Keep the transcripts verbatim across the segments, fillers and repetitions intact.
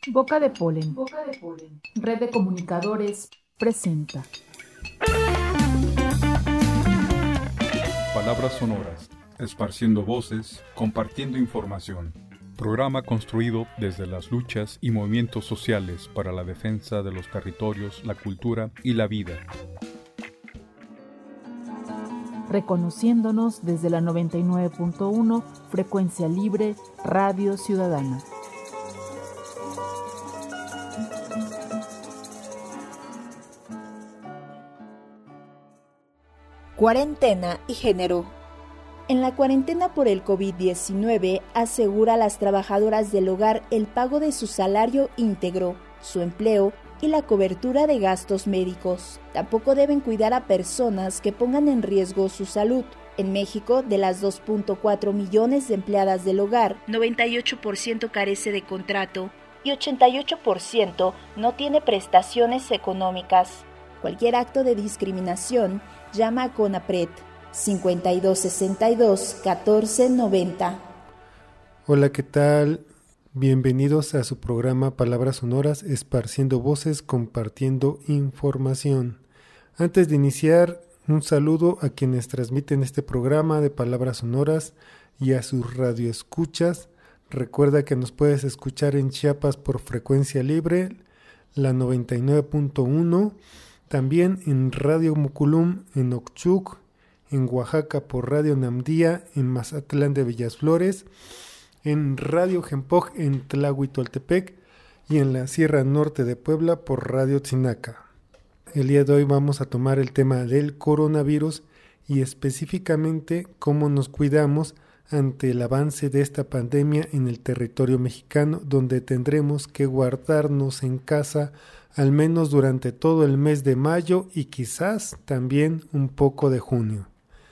Boca de Polen. Boca de Polen. Red de Comunicadores presenta. Palabras sonoras, esparciendo voces, compartiendo información. Programa construido desde las luchas y movimientos sociales para la defensa de los territorios, la cultura y la vida. Reconociéndonos desde la noventa y nueve punto uno, Frecuencia Libre, Radio Ciudadana. Cuarentena y género. En la cuarentena por el covid diecinueve asegura a las trabajadoras del hogar el pago de su salario íntegro, su empleo y la cobertura de gastos médicos. Tampoco deben cuidar a personas que pongan en riesgo su salud. En México, de las dos punto cuatro millones de empleadas del hogar, noventa y ocho por ciento carece de contrato y ochenta y ocho por ciento no tiene prestaciones económicas. Cualquier acto de discriminación, llama a CONAPRED cincuenta y dos sesenta y dos catorce noventa. Hola, ¿qué tal? Bienvenidos a su programa Palabras Sonoras, esparciendo voces, compartiendo información. Antes de iniciar, un saludo a quienes transmiten este programa de Palabras Sonoras y a sus radioescuchas. Recuerda que nos puedes escuchar en Chiapas por Frecuencia Libre, la noventa y nueve punto uno, también en Radio Moculum en Ochuc, en Oaxaca por Radio Namdía, en Mazatlán de Villas Flores, en Radio Jempoj en Tlahuitoltepec y en la Sierra Norte de Puebla por Radio Tzinaca. El día de hoy vamos a tomar el tema del coronavirus y específicamente cómo nos cuidamos ante el avance de esta pandemia en el territorio mexicano, donde tendremos que guardarnos en casa al menos durante todo el mes de mayo y quizás también un poco de junio.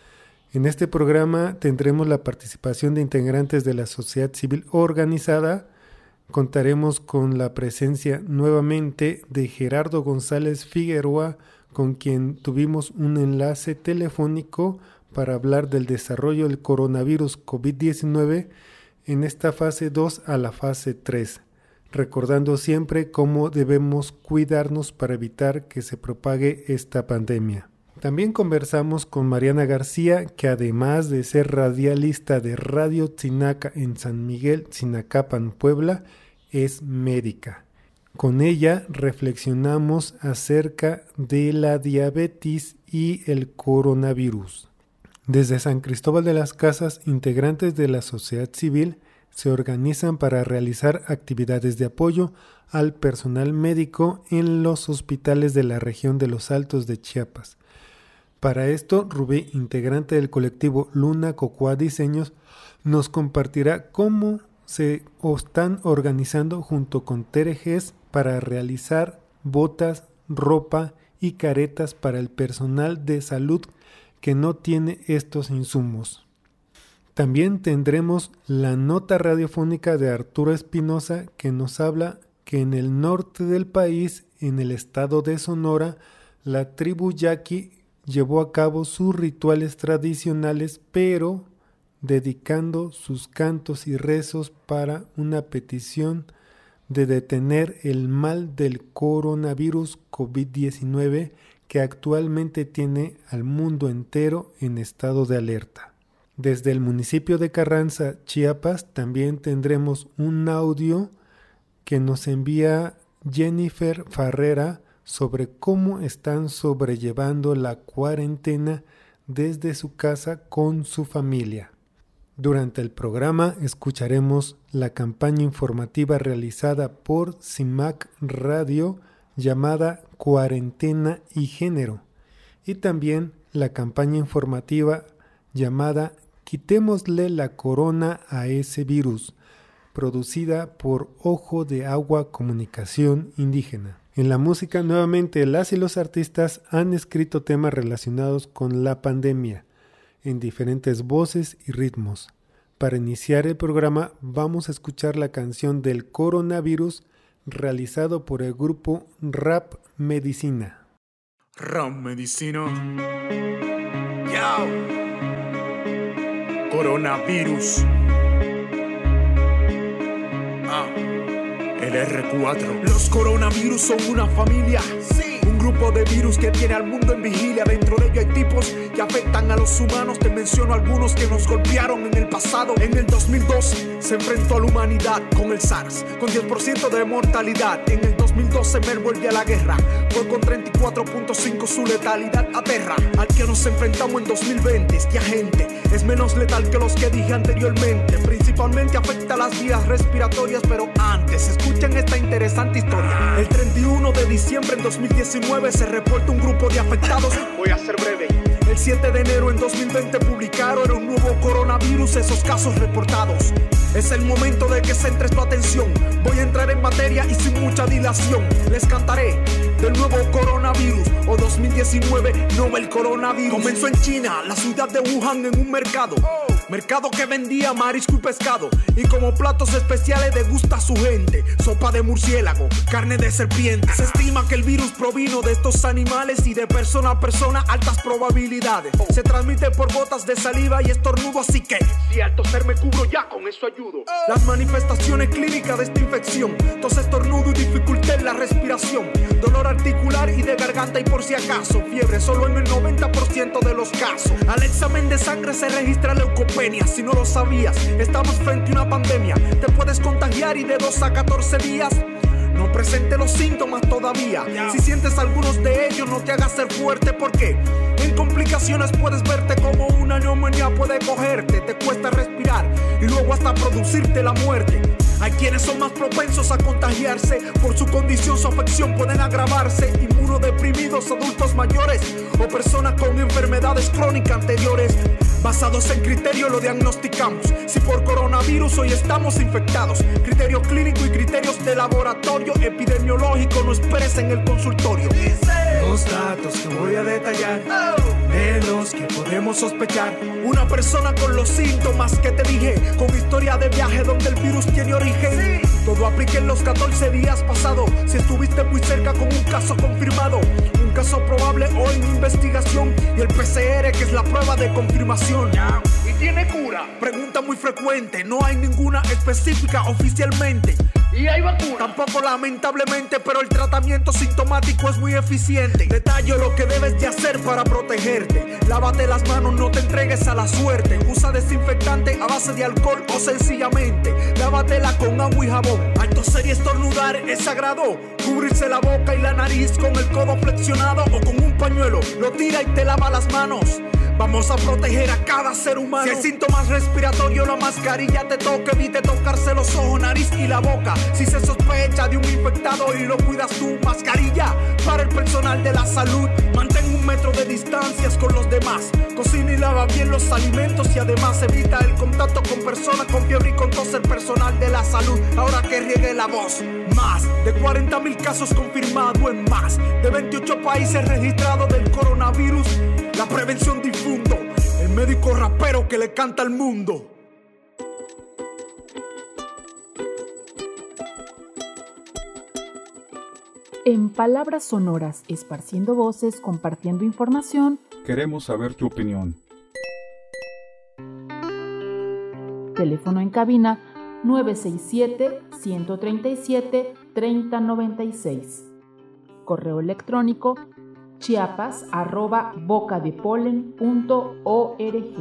En este programa tendremos la participación de integrantes de la sociedad civil organizada. Contaremos con la presencia nuevamente de Gerardo González Figueroa, con quien tuvimos un enlace telefónico para hablar del desarrollo del coronavirus covid diecinueve en esta fase dos a la fase tres. Recordando siempre cómo debemos cuidarnos para evitar que se propague esta pandemia. También conversamos con Mariana García, que además de ser radialista de Radio Tzinaca en San Miguel, Tzinacapan, Puebla, es médica. Con ella reflexionamos acerca de la diabetes y el coronavirus. Desde San Cristóbal de las Casas, integrantes de la sociedad civil se organizan para realizar actividades de apoyo al personal médico en los hospitales de la región de los Altos de Chiapas. Para esto, Rubí, integrante del colectivo Luna Cocoa Diseños, nos compartirá cómo se están organizando junto con Terejes para realizar botas, ropa y caretas para el personal de salud que no tiene estos insumos. También tendremos la nota radiofónica de Arturo Espinosa, que nos habla que en el norte del país, en el estado de Sonora, la tribu yaqui llevó a cabo sus rituales tradicionales, pero dedicando sus cantos y rezos para una petición de detener el mal del coronavirus covid diecinueve que actualmente tiene al mundo entero en estado de alerta. Desde el municipio de Carranza, Chiapas, también tendremos un audio que nos envía Jennifer Farrera sobre cómo están sobrellevando la cuarentena desde su casa con su familia. Durante el programa escucharemos la campaña informativa realizada por CIMAC Radio llamada Cuarentena y Género, y también la campaña informativa llamada Quitémosle la corona a ese virus, producida por Ojo de Agua Comunicación Indígena. En la música, nuevamente, las y los artistas han escrito temas relacionados con la pandemia, en diferentes voces y ritmos. Para iniciar el programa, vamos a escuchar la canción del coronavirus, realizado por el grupo Rap Medicina. Rap Medicina. Yo. Coronavirus. Ah. El el erre cuatro. Los coronavirus son una familia, sí. Un grupo de virus que tiene al mundo en vigilia. Dentro de ello hay tipos que afectan a los humanos. Te menciono algunos que nos golpearon en el pasado. En el dos mil dos se enfrentó a la humanidad con el SARS, con diez por ciento de mortalidad. En el dos mil doce Mer vuelve a la guerra, fue con treinta y cuatro punto cinco su letalidad aterra. Al que nos enfrentamos en dos mil veinte, este agente es menos letal que los que dije anteriormente. Principalmente afecta las vías respiratorias, pero antes escuchen esta interesante historia. El treinta y uno de diciembre en dos mil diecinueve se reporta un grupo de afectados. Voy a ser breve. El siete de enero en dos mil veinte publicaron un nuevo coronavirus, esos casos reportados. Es el momento de que centres tu atención. Voy a entrar en materia y sin mucha dilación les cantaré del nuevo coronavirus o dos mil diecinueve novel coronavirus. Comenzó en China, la ciudad de Wuhan, en un mercado. Mercado que vendía marisco y pescado, y como platos especiales degusta a su gente sopa de murciélago, carne de serpiente. Se estima que el virus provino de estos animales y de persona a persona altas probabilidades. Se transmite por gotas de saliva y estornudo, así que si al toser me cubro ya con eso ayudo. Las manifestaciones clínicas de esta infección: tos, estornudo y dificultad en la respiración, dolor articular y de garganta, y por si acaso fiebre solo en el noventa por ciento de los casos. Al examen de sangre se registra leucopenia. Si no lo sabías, estamos frente a una pandemia. Te puedes contagiar y de dos a catorce días no presente los síntomas todavía. Si sientes algunos de ellos, no te hagas ser fuerte, porque en complicaciones puedes verte como una neumonía puede cogerte. Te cuesta respirar y luego hasta producirte la muerte. Hay quienes son más propensos a contagiarse. Por su condición, su afección pueden agravarse. Inmunodeprimidos, adultos mayores o personas con enfermedades crónicas anteriores. Basados en criterio lo diagnosticamos. Si por coronavirus hoy estamos infectados, criterio clínico y criterios de laboratorio epidemiológico, no esperes en el consultorio. Los datos que voy a detallar, de los que podemos sospechar. Una persona con los síntomas que te dije, con historia de viaje donde el virus tiene origen. Todo aplica en los catorce días pasados. Si estuviste muy cerca con un caso confirmado, un caso probable o en investigación, y el pe ce erre, que es la prueba de confirmación. ¿Y tiene cura? Pregunta muy frecuente. No hay ninguna específica oficialmente. ¿Y hay vacuna? Tampoco, lamentablemente, pero el tratamiento sintomático es muy eficiente. Detallo lo que debes de hacer para protegerte. Lávate las manos, no te entregues a la suerte. Usa desinfectante a base de alcohol o sencillamente lávatela con agua y jabón. Al toser y estornudar es sagrado. Cubrirse la boca y la nariz con el codo flexionado o con un pañuelo. Lo tira y te lava las manos. Vamos a proteger a cada ser humano. Si hay síntomas respiratorios, la mascarilla te toca. Evite tocarse los ojos, nariz y la boca. Si se sospecha de un infectado y lo cuidas tú, mascarilla para el personal de la salud. Mantén un metro de distancias con los demás. Cocina y lava bien los alimentos y además evita el contacto con personas con fiebre y con tos, el personal de la salud. Ahora que riegue la voz. Más de cuarenta mil casos confirmados en más de veintiocho países registrados del coronavirus. La prevención difundo, el médico rapero que le canta al mundo. En Palabras Sonoras, esparciendo voces, compartiendo información. Queremos saber tu opinión. Teléfono en cabina nueve seis siete, uno tres siete, tres cero nueve seis. Correo electrónico chiapas arroba bocadepolen punto org.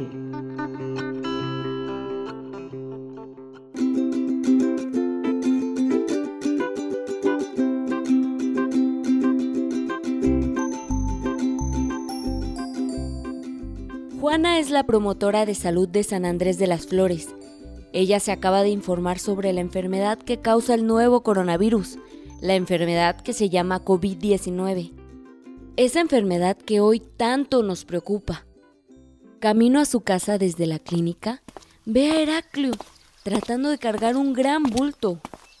Juana es la promotora de salud de San Andrés de las Flores. Ella se acaba de informar sobre la enfermedad que causa el nuevo coronavirus, la enfermedad que se llama covid diecinueve. Esa enfermedad que hoy tanto nos preocupa. Camino a su casa desde la clínica, ve a Heraclio tratando de cargar un gran bulto.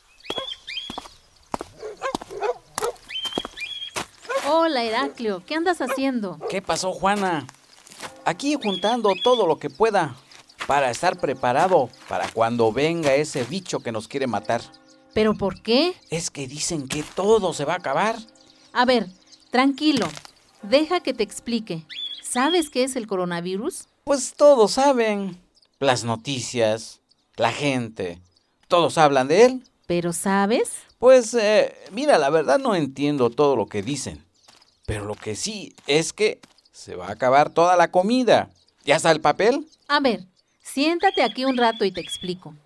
Hola, Heraclio, ¿qué andas haciendo? ¿Qué pasó, Juana? Aquí juntando todo lo que pueda para estar preparado para cuando venga ese bicho que nos quiere matar. ¿Pero por qué? Es que dicen que todo se va a acabar. A ver, tranquilo, deja que te explique. ¿Sabes qué es el coronavirus? Pues todos saben. Las noticias, la gente, todos hablan de él. ¿Pero sabes? Pues, eh, mira, la verdad no entiendo todo lo que dicen. Pero lo que sí es que se va a acabar toda la comida. ¿Ya está el papel? A ver, siéntate aquí un rato y te explico.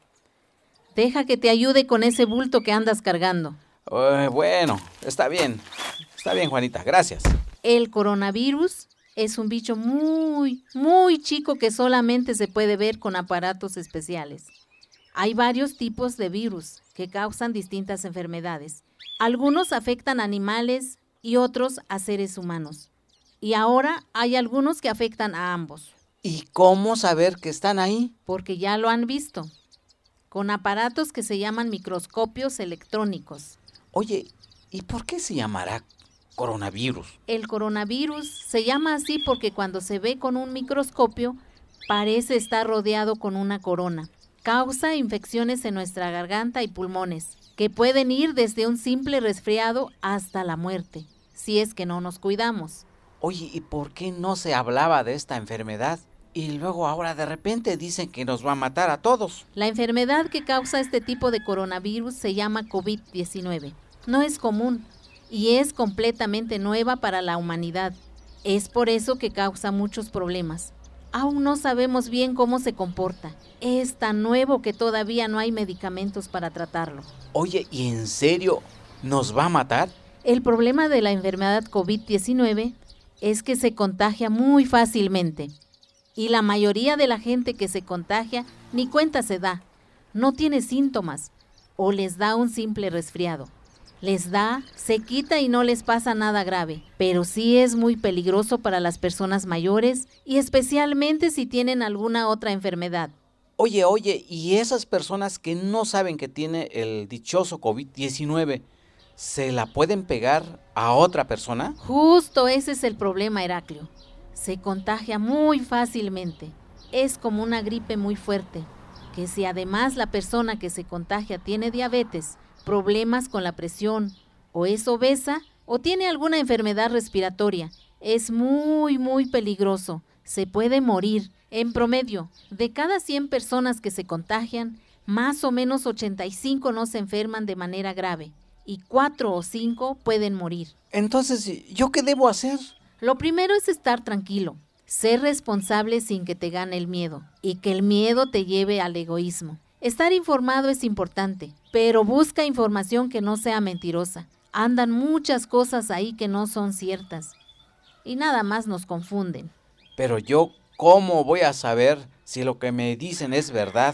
Deja que te ayude con ese bulto que andas cargando. Uh, bueno, está bien. Está bien, Juanita, gracias. El coronavirus es un bicho muy, muy chico que solamente se puede ver con aparatos especiales. Hay varios tipos de virus que causan distintas enfermedades. Algunos afectan a animales y otros a seres humanos. Y ahora hay algunos que afectan a ambos. ¿Y cómo saber que están ahí? Porque ya lo han visto, con aparatos que se llaman microscopios electrónicos. Oye, ¿y por qué se llamará coronavirus? El coronavirus se llama así porque cuando se ve con un microscopio, parece estar rodeado con una corona. Causa infecciones en nuestra garganta y pulmones, que pueden ir desde un simple resfriado hasta la muerte, si es que no nos cuidamos. Oye, ¿y por qué no se hablaba de esta enfermedad? Y luego ahora de repente dicen que nos va a matar a todos. La enfermedad que causa este tipo de coronavirus se llama COVID diecinueve. No es común y es completamente nueva para la humanidad. Es por eso que causa muchos problemas. Aún no sabemos bien cómo se comporta. Es tan nuevo que todavía no hay medicamentos para tratarlo. Oye, ¿y en serio nos va a matar? El problema de la enfermedad COVID diecinueve es que se contagia muy fácilmente. Y la mayoría de la gente que se contagia ni cuenta se da. No tiene síntomas o les da un simple resfriado. Les da, se quita y no les pasa nada grave, pero sí es muy peligroso para las personas mayores y especialmente si tienen alguna otra enfermedad. Oye, oye, ¿y esas personas que no saben que tiene el dichoso COVID diecinueve, se la pueden pegar a otra persona? Justo ese es el problema, Heraclio. Se contagia muy fácilmente. Es como una gripe muy fuerte, que si además la persona que se contagia tiene diabetes, problemas con la presión, o es obesa, o tiene alguna enfermedad respiratoria, es muy, muy peligroso. Se puede morir. En promedio, de cada cien personas que se contagian, más o menos ochenta y cinco no se enferman de manera grave, y cuatro o cinco pueden morir. Entonces, ¿yo qué debo hacer? Lo primero es estar tranquilo, ser responsable sin que te gane el miedo, y que el miedo te lleve al egoísmo. Estar informado es importante, pero busca información que no sea mentirosa. Andan muchas cosas ahí que no son ciertas, y nada más nos confunden. Pero yo, ¿cómo voy a saber si lo que me dicen es verdad?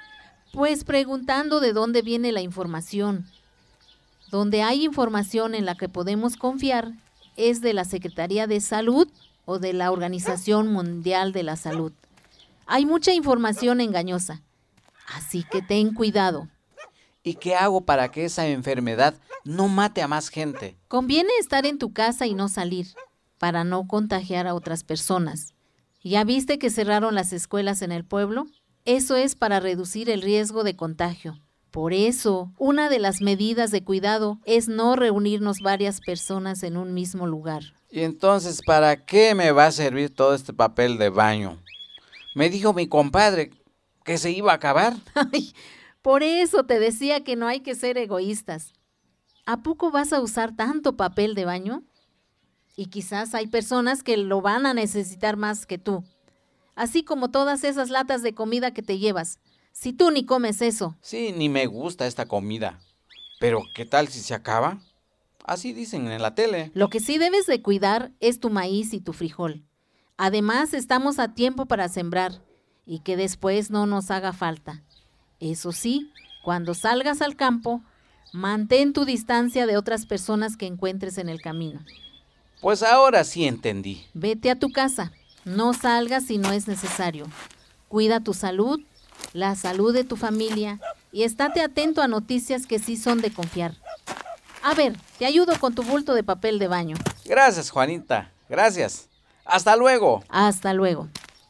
Pues preguntando de dónde viene la información. Donde hay información en la que podemos confiar es de la Secretaría de Salud o de la Organización Mundial de la Salud. Hay mucha información engañosa, así que ten cuidado. ¿Y qué hago para que esa enfermedad no mate a más gente? Conviene estar en tu casa y no salir, para no contagiar a otras personas. ¿Ya viste que cerraron las escuelas en el pueblo? Eso es para reducir el riesgo de contagio. Por eso, una de las medidas de cuidado es no reunirnos varias personas en un mismo lugar. ¿Y entonces para qué me va a servir todo este papel de baño? Me dijo mi compadre que se iba a acabar. Ay, por eso te decía que no hay que ser egoístas. ¿A poco vas a usar tanto papel de baño? Y quizás hay personas que lo van a necesitar más que tú. Así como todas esas latas de comida que te llevas. Si tú ni comes eso. Sí, ni me gusta esta comida. Pero, ¿qué tal si se acaba? Así dicen en la tele. Lo que sí debes de cuidar es tu maíz y tu frijol. Además, estamos a tiempo para sembrar y que después no nos haga falta. Eso sí, cuando salgas al campo, mantén tu distancia de otras personas que encuentres en el camino. Pues ahora sí entendí. Vete a tu casa. No salgas si no es necesario. Cuida tu salud, la salud de tu familia y estate atento a noticias que sí son de confiar. A ver, te ayudo con tu bulto de papel de baño. Gracias, Juanita. Gracias. Hasta luego. Hasta luego.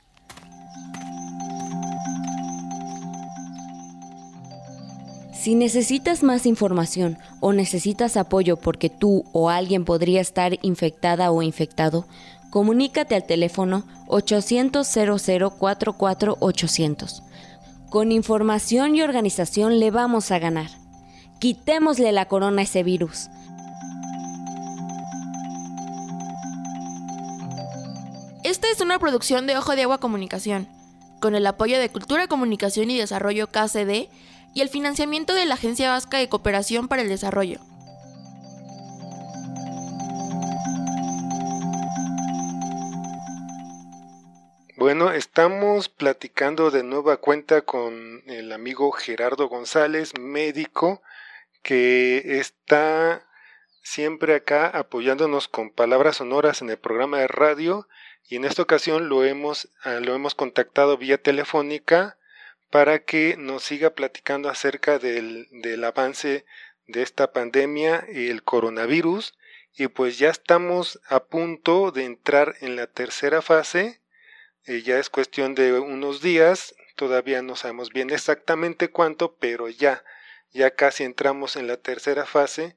Si necesitas más información o necesitas apoyo porque tú o alguien podría estar infectada o infectado, comunícate al teléfono ochocientos cero cero cuatro cuatro ochocientos. Con información y organización le vamos a ganar. Quitémosle la corona a ese virus. Esta es una producción de Ojo de Agua Comunicación, con el apoyo de Cultura, Comunicación y Desarrollo K C D y el financiamiento de la Agencia Vasca de Cooperación para el Desarrollo. Bueno, estamos platicando de nueva cuenta con el amigo Gerardo González, médico, que está siempre acá apoyándonos con palabras sonoras en el programa de radio, y en esta ocasión lo hemos, lo hemos contactado vía telefónica para que nos siga platicando acerca del, del avance de esta pandemia, el coronavirus, y pues ya estamos a punto de entrar en la tercera fase. Eh, ya es cuestión de unos días, todavía no sabemos bien exactamente cuánto, pero ya, ya casi entramos en la tercera fase.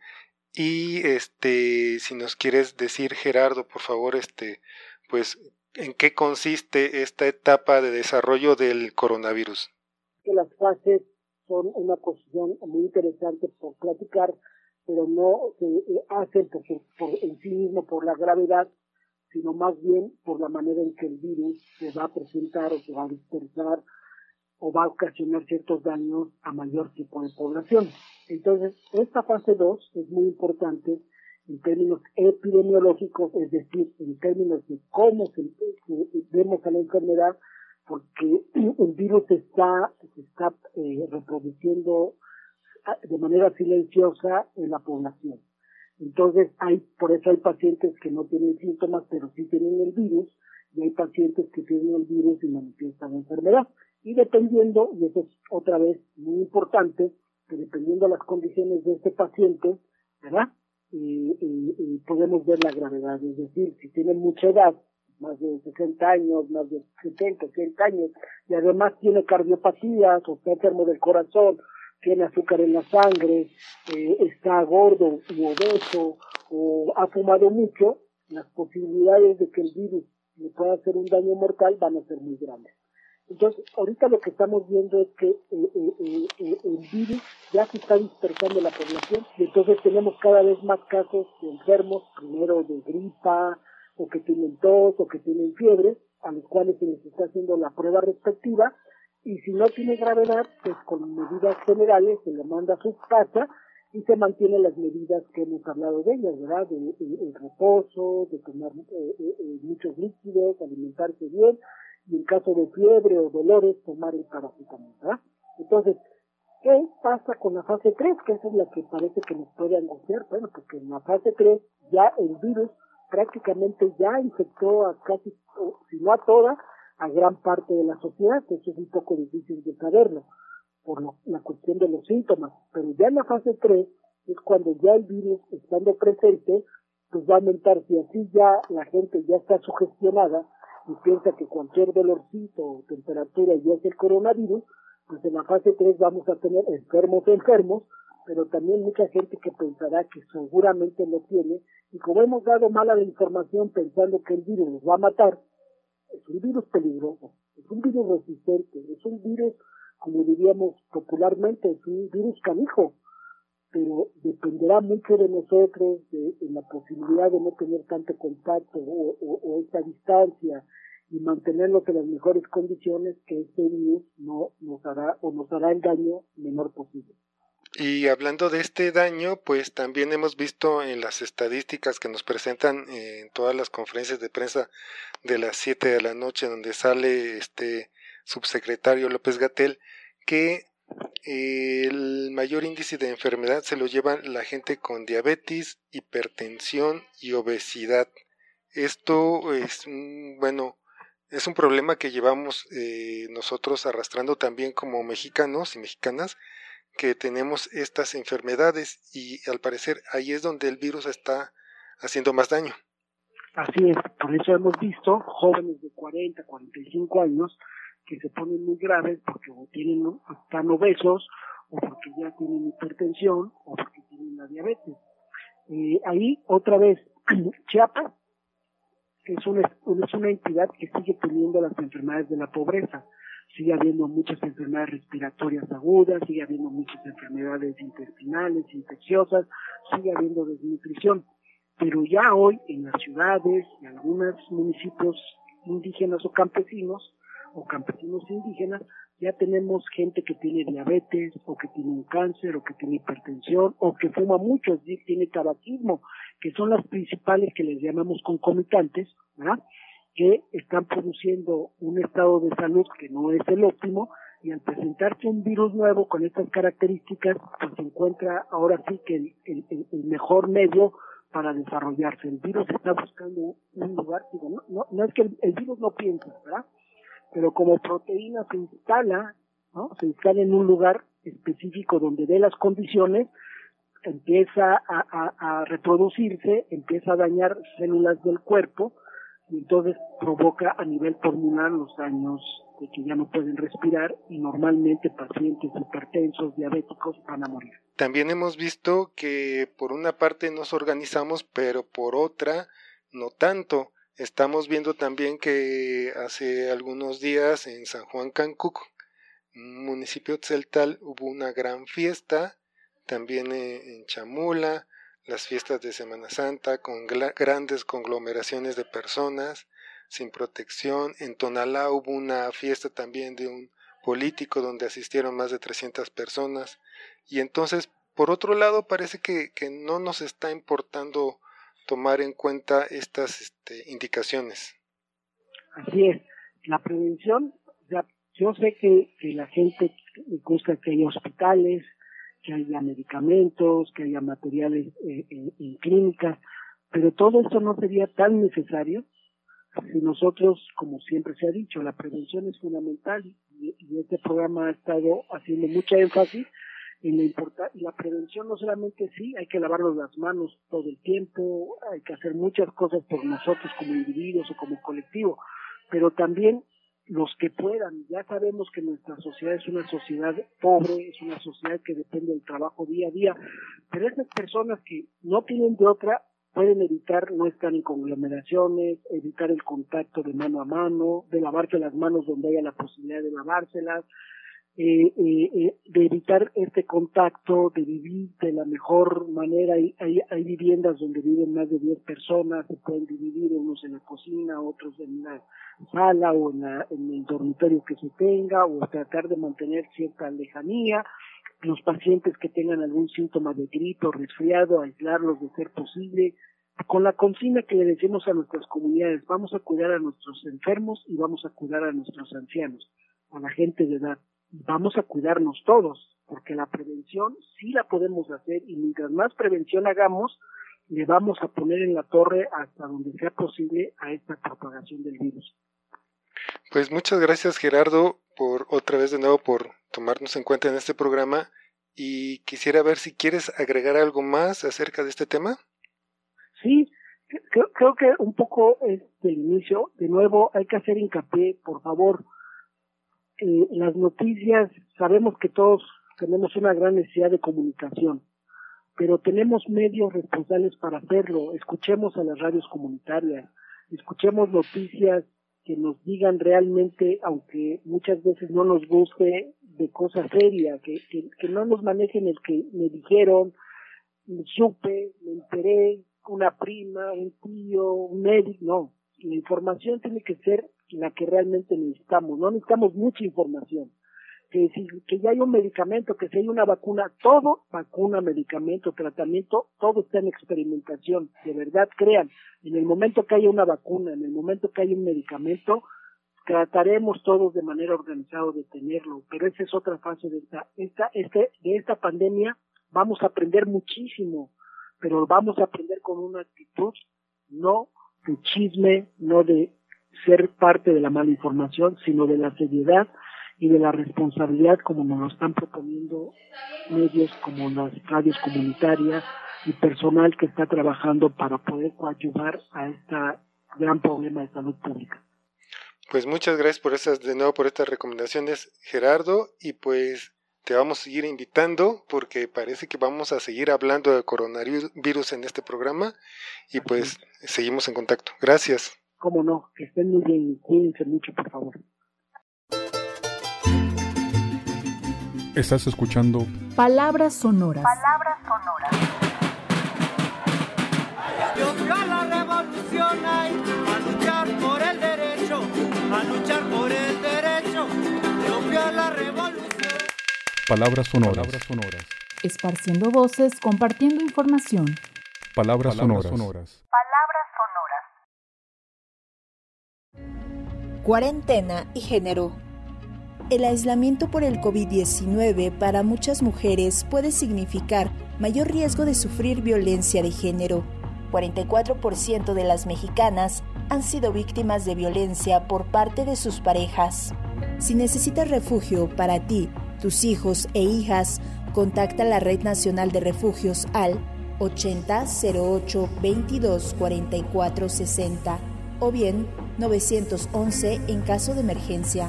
Y este, si nos quieres decir, Gerardo, por favor, este, pues, ¿en qué consiste esta etapa de desarrollo del coronavirus? Que las fases son una cuestión muy interesante por platicar, pero no se hacen por, por en sí mismo por la gravedad, sino más bien por la manera en que el virus se va a presentar o se va a dispersar o va a ocasionar ciertos daños a mayor tipo de población. Entonces, esta fase dos es muy importante en términos epidemiológicos, es decir, en términos de cómo se, se, vemos a la enfermedad, porque el virus está, se está eh, reproduciendo de manera silenciosa en la población. Entonces, hay, por eso hay pacientes que no tienen síntomas, pero sí tienen el virus, y hay pacientes que tienen el virus y manifiestan la enfermedad. Y dependiendo, y eso es otra vez muy importante, que dependiendo de las condiciones de este paciente, ¿verdad? Y, y, y podemos ver la gravedad. Es decir, si tienen mucha edad, más de sesenta años, más de setenta, ochenta años, y además tiene cardiopatías, o está enfermo del corazón, tiene azúcar en la sangre, eh, está gordo u obeso, o ha fumado mucho, las posibilidades de que el virus le pueda hacer un daño mortal van a ser muy grandes. Entonces, ahorita lo que estamos viendo es que eh, eh, eh, el virus ya se está dispersando en la población, y entonces tenemos cada vez más casos de enfermos, primero de gripa, o que tienen tos, o que tienen fiebre, a los cuales se les está haciendo la prueba respectiva, y si no tiene gravedad, pues con medidas generales se le manda a su casa y se mantienen las medidas que hemos hablado de ellas, ¿verdad? De, de, de reposo, de tomar eh, eh, muchos líquidos, alimentarse bien, y en caso de fiebre o dolores, tomar el paracetamol, ¿verdad? Entonces, ¿qué pasa con la fase tres? Que esa es la que parece que nos puede angustiar. Bueno, porque en la fase tres ya el virus prácticamente ya infectó a casi, si no a toda, a gran parte de la sociedad. Eso es un poco difícil de saberlo por lo, la cuestión de los síntomas, pero ya en la fase tres es cuando ya el virus, estando presente, pues va a aumentar. Si así ya la gente ya está sugestionada y piensa que cualquier dolorcito o temperatura ya es el coronavirus, pues en la fase tres vamos a tener enfermos enfermos, pero también mucha gente que pensará que seguramente lo tiene, y como hemos dado mala información pensando que el virus nos va a matar, es un virus peligroso, es un virus resistente, es un virus, como diríamos popularmente, es un virus canijo, pero dependerá mucho de nosotros, de, de la posibilidad de no tener tanto contacto o, o, o esta distancia, y mantenernos en las mejores condiciones, que este virus no nos hará o nos hará el daño menor posible. Y hablando de este daño, pues también hemos visto en las estadísticas que nos presentan en todas las conferencias de prensa de las siete de la noche, donde sale este subsecretario López-Gatell, que el mayor índice de enfermedad se lo llevan la gente con diabetes, hipertensión y obesidad. Esto es, bueno, es un problema que llevamos eh, nosotros arrastrando también como mexicanos y mexicanas, que tenemos estas enfermedades, y al parecer ahí es donde el virus está haciendo más daño. Así es, por eso hemos visto jóvenes de cuarenta, cuarenta y cinco años que se ponen muy graves porque o tienen, están obesos, o porque ya tienen hipertensión, o porque tienen la diabetes. Eh, ahí, otra vez, Chiapas es una, es una entidad que sigue teniendo las enfermedades de la pobreza. sigue habiendo muchas enfermedades respiratorias agudas, sigue habiendo muchas enfermedades intestinales, infecciosas, sigue habiendo desnutrición. Pero ya hoy en las ciudades, en algunos municipios indígenas o campesinos, o campesinos indígenas, ya tenemos gente que tiene diabetes, o que tiene un cáncer, o que tiene hipertensión, o que fuma mucho, tiene tabaquismo, que son las principales que les llamamos concomitantes, ¿verdad?, que están produciendo un estado de salud que no es el óptimo, y al presentarse un virus nuevo con estas características, pues se encuentra ahora sí que el, el, el mejor medio para desarrollarse. El virus está buscando un lugar, digo, no, no, no es que el, el virus no piensa, ¿verdad?, pero como proteína se instala, ¿no?, se instala en un lugar específico donde dé las condiciones, empieza a, a, a reproducirse, empieza a dañar células del cuerpo, y entonces provoca a nivel pulmonar los daños de que ya no pueden respirar, y normalmente pacientes hipertensos, diabéticos van a morir. También hemos visto que por una parte nos organizamos, pero por otra no tanto. Estamos viendo también que hace algunos días en San Juan Cancuc, municipio Tzeltal, hubo una gran fiesta, también en Chamula, las fiestas de Semana Santa con grandes conglomeraciones de personas sin protección. En Tonalá hubo una fiesta también de un político donde asistieron más de trescientas personas, y entonces por otro lado parece que, que no nos está importando tomar en cuenta estas este, indicaciones. Así es, la prevención, ya, yo sé que, que la gente le gusta que haya hospitales, que haya medicamentos, que haya materiales eh, en, en clínicas, pero todo eso no sería tan necesario si nosotros, como siempre se ha dicho, la prevención es fundamental, y, y este programa ha estado haciendo mucha énfasis en la importancia. Y la prevención no solamente sí, hay que lavarnos las manos todo el tiempo, hay que hacer muchas cosas por nosotros como individuos o como colectivo, pero también los que puedan. Ya sabemos que nuestra sociedad es una sociedad pobre, es una sociedad que depende del trabajo día a día, pero esas personas que no tienen de otra pueden evitar no estar en conglomeraciones, evitar el contacto de mano a mano, de lavarse las manos donde haya la posibilidad de lavárselas, eh, eh, eh, de evitar este contacto, de vivir de la mejor manera. Hay, hay, hay viviendas donde viven más de diez personas, se pueden dividir, unos en la cocina, otros en la sala o en, la, en el dormitorio que se tenga, o tratar de mantener cierta lejanía. Los pacientes que tengan algún síntoma de gripe o resfriado, aislarlos de ser posible, con la consigna que le decimos a nuestras comunidades: vamos a cuidar a nuestros enfermos y vamos a cuidar a nuestros ancianos, a la gente de edad. Vamos a cuidarnos todos, porque la prevención sí la podemos hacer, y mientras más prevención hagamos, le vamos a poner en la torre hasta donde sea posible a esta propagación del virus. Pues muchas gracias, Gerardo, por otra vez de nuevo por tomarnos en cuenta en este programa, y quisiera ver si quieres agregar algo más acerca de este tema. Sí, creo, creo que un poco desde el inicio, de nuevo hay que hacer hincapié, por favor. Eh, las noticias, sabemos que todos tenemos una gran necesidad de comunicación, pero tenemos medios responsables para hacerlo. Escuchemos a las radios comunitarias, escuchemos noticias que nos digan realmente, aunque muchas veces no nos guste, de cosas serias, que, que, que no nos manejen el que me dijeron, me supe, me enteré, una prima, un tío, un médico. No, la información tiene que ser la que realmente necesitamos. No necesitamos mucha información. Que si que ya hay un medicamento, que si hay una vacuna, todo, vacuna, medicamento, tratamiento, todo está en experimentación. De verdad, crean, en el momento que haya una vacuna, en el momento que haya un medicamento, trataremos todos de manera organizada de tenerlo. Pero esa es otra fase de esta, esta, este, de esta pandemia. Vamos a aprender muchísimo, pero vamos a aprender con una actitud no de chisme, no de ser parte de la mala información, sino de la seriedad y de la responsabilidad, como nos lo están proponiendo medios como las radios comunitarias y personal que está trabajando para poder coadyuvar a este gran problema de salud pública. Pues muchas gracias por esas, de nuevo por estas recomendaciones, Gerardo, y pues te vamos a seguir invitando porque parece que vamos a seguir hablando de coronavirus en este programa, y pues seguimos en contacto. Gracias. Cómo no, que estén muy bien, cuídense mucho, por favor. Estás escuchando Palabras Sonoras. Palabras Sonoras. Yo fui a la revolución ahí, a luchar por el derecho, a luchar por el derecho. Yo fui a la revolución. Palabras Sonoras. Palabras Sonoras. Esparciendo voces, compartiendo información. Palabras, Palabras sonoras. sonoras. Palabras sonoras. Cuarentena y género. El aislamiento por el covid diecinueve para muchas mujeres puede significar mayor riesgo de sufrir violencia de género. cuarenta y cuatro por ciento de las mexicanas han sido víctimas de violencia por parte de sus parejas. Si necesitas refugio para ti, tus hijos e hijas, contacta a la Red Nacional de Refugios al ochenta cero ocho veintidós cuarenta y cuatro sesenta o bien nueve once en caso de emergencia.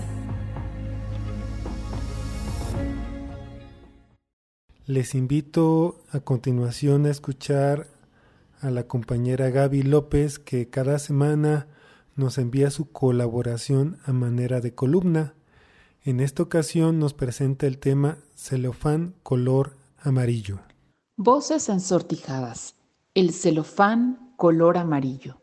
Les invito a continuación a escuchar a la compañera Gaby López, que cada semana nos envía su colaboración a manera de columna. En esta ocasión nos presenta el tema celofán color amarillo. Voces ensortijadas. El celofán color amarillo.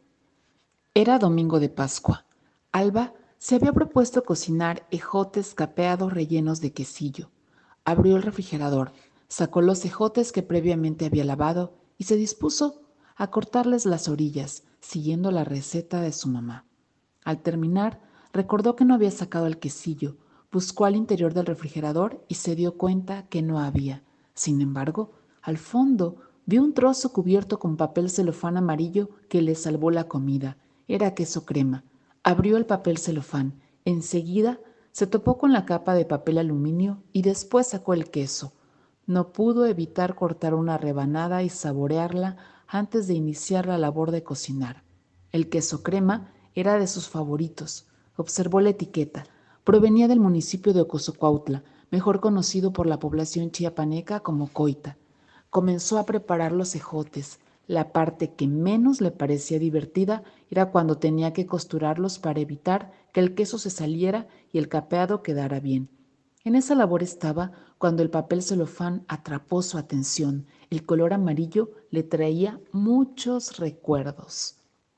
Era domingo de Pascua. Alba se había propuesto cocinar ejotes capeados rellenos de quesillo. Abrió el refrigerador, sacó los ejotes que previamente había lavado y se dispuso a cortarles las orillas, siguiendo la receta de su mamá. Al terminar, recordó que no había sacado el quesillo, buscó al interior del refrigerador y se dio cuenta que no había. Sin embargo, al fondo vio un trozo cubierto con papel celofán amarillo que le salvó la comida. Era queso crema. Abrió el papel celofán. Enseguida se topó con la capa de papel aluminio y después sacó el queso. No pudo evitar cortar una rebanada y saborearla antes de iniciar la labor de cocinar. El queso crema era de sus favoritos. Observó la etiqueta. Provenía del municipio de Ocosocuautla, mejor conocido por la población chiapaneca como Coita. Comenzó a preparar los ejotes. La parte que menos le parecía divertida era cuando tenía que costurarlos para evitar que el queso se saliera y el capeado quedara bien. En esa labor estaba cuando el papel celofán atrapó su atención. El color amarillo le traía muchos recuerdos.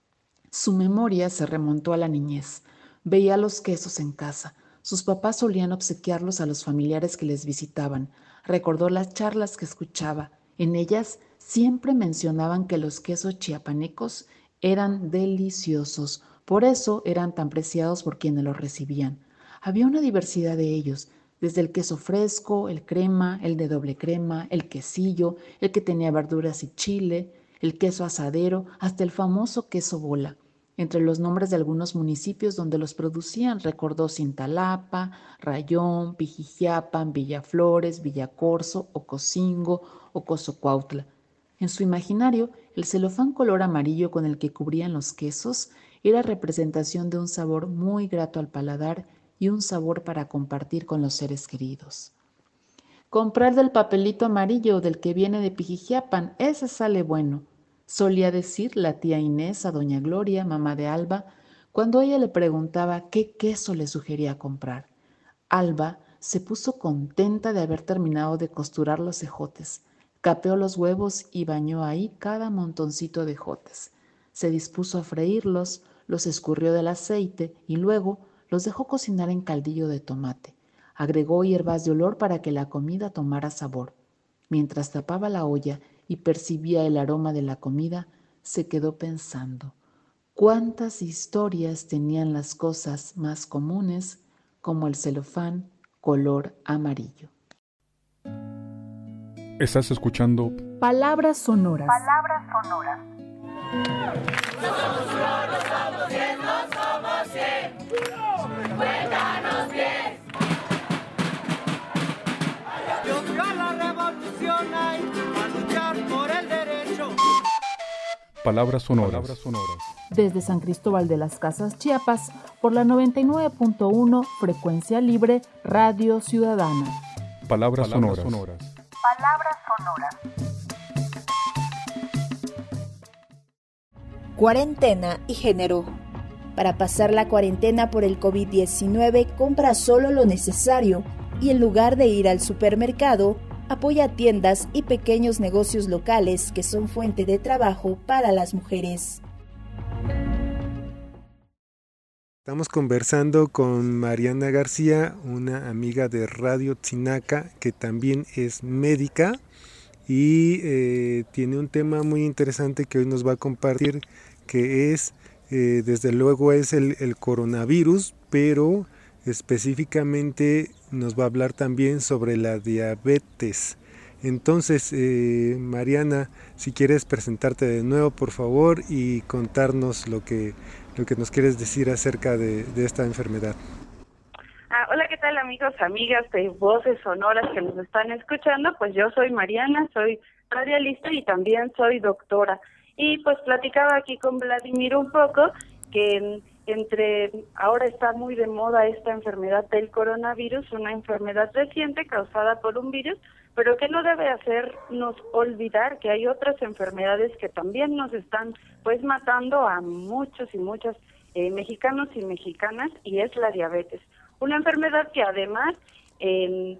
Su memoria se remontó a la niñez. Veía los quesos en casa. Sus papás solían obsequiarlos a los familiares que les visitaban. Recordó las charlas que escuchaba. En ellas siempre mencionaban que los quesos chiapanecos eran deliciosos. Por eso eran tan preciados por quienes los recibían. Había una diversidad de ellos, desde el queso fresco, el crema, el de doble crema, el quesillo, el que tenía verduras y chile, el queso asadero, hasta el famoso queso bola. Entre los nombres de algunos municipios donde los producían, recordó Cintalapa, Rayón, Pijijiapan, Villaflores, Villacorso, Ocosingo, Ocosocuautla. En su imaginario, el celofán color amarillo con el que cubrían los quesos era representación de un sabor muy grato al paladar y un sabor para compartir con los seres queridos. Comprar del papelito amarillo del que viene de Pijijiapan, ese sale bueno, solía decir la tía Inés a doña Gloria, mamá de Alba, cuando ella le preguntaba qué queso le sugería comprar. Alba se puso contenta de haber terminado de costurar los ejotes, capeó los huevos y bañó ahí cada montoncito de ejotes. Se dispuso a freírlos, los escurrió del aceite y luego los dejó cocinar en caldillo de tomate. Agregó hierbas de olor para que la comida tomara sabor. Mientras tapaba la olla y percibía el aroma de la comida, se quedó pensando cuántas historias tenían las cosas más comunes, como el celofán color amarillo. Estás escuchando Palabras Sonoras. Palabras Sonoras. Somos uno, somos diez, no somos cien. Cuéntanos bien. Yo fui a la revolución ahí, a luchar por el derecho. Palabras sonoras. Palabras sonoras. Desde San Cristóbal de las Casas, Chiapas, por la noventa y nueve punto uno, frecuencia libre, Radio Ciudadana. Palabras, Palabras sonoras. sonoras. Palabras sonoras. Cuarentena y género. Para pasar la cuarentena por el covid diecinueve, compra solo lo necesario. y en lugar de ir al supermercado, apoya tiendas y pequeños negocios locales que son fuente de trabajo para las mujeres. Estamos conversando con Mariana García, una amiga de Radio Tzinaca que también es médica y eh, tiene un tema muy interesante que hoy nos va a compartir, que es, eh, desde luego es el, el coronavirus, pero específicamente nos va a hablar también sobre la diabetes. Entonces, eh, Mariana, si quieres presentarte de nuevo, por favor, y contarnos lo que, lo que nos quieres decir acerca de, de esta enfermedad. Ah, hola, ¿qué tal, amigos, amigas de Voces Sonoras que nos están escuchando? Pues yo soy Mariana, soy radialista y también soy doctora. Y pues platicaba aquí con Vladimir un poco que entre ahora está muy de moda esta enfermedad del coronavirus, una enfermedad reciente causada por un virus, pero que no debe hacernos olvidar que hay otras enfermedades que también nos están pues matando a muchos y muchas eh, mexicanos y mexicanas, y es la diabetes. Una enfermedad que además eh,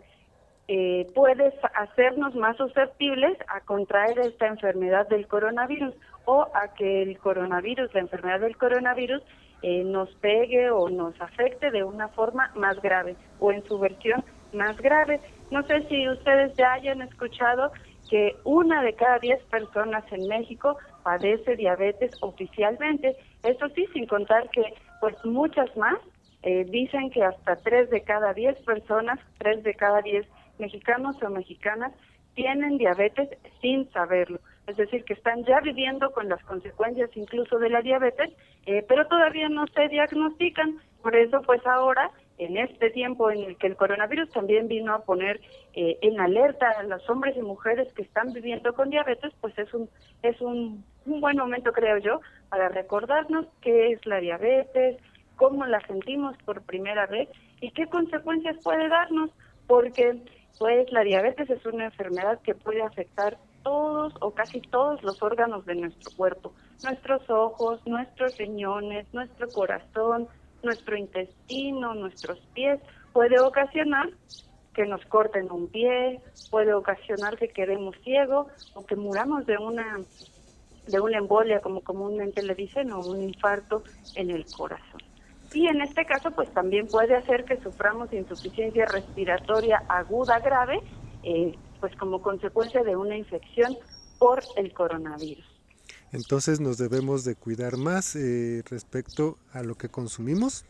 eh, puede hacernos más susceptibles a contraer esta enfermedad del coronavirus o a que el coronavirus, la enfermedad del coronavirus, eh, nos pegue o nos afecte de una forma más grave o en su versión más grave. No sé si ustedes ya hayan escuchado que una de cada diez personas en México padece diabetes oficialmente. Eso sí, sin contar que pues muchas más eh, dicen que hasta tres de cada diez personas, tres de cada diez mexicanos o mexicanas tienen diabetes sin saberlo. Es decir, que están ya viviendo con las consecuencias incluso de la diabetes, eh, pero todavía no se diagnostican. Por eso, pues ahora, en este tiempo en el que el coronavirus también vino a poner eh, en alerta a los hombres y mujeres que están viviendo con diabetes, pues es un es un, un buen momento, creo yo, para recordarnos qué es la diabetes, cómo la sentimos por primera vez y qué consecuencias puede darnos, porque pues la diabetes es una enfermedad que puede afectar todos o casi todos los órganos de nuestro cuerpo, nuestros ojos, nuestros riñones, nuestro corazón, nuestro intestino, nuestros pies. Puede ocasionar que nos corten un pie, puede ocasionar que quedemos ciegos o que muramos de una de una embolia, como comúnmente le dicen, o un infarto en el corazón. Y en este caso, pues también puede hacer que suframos insuficiencia respiratoria aguda grave, eh, pues como consecuencia de una infección por el coronavirus. Entonces nos debemos de cuidar más eh, respecto a lo que consumimos.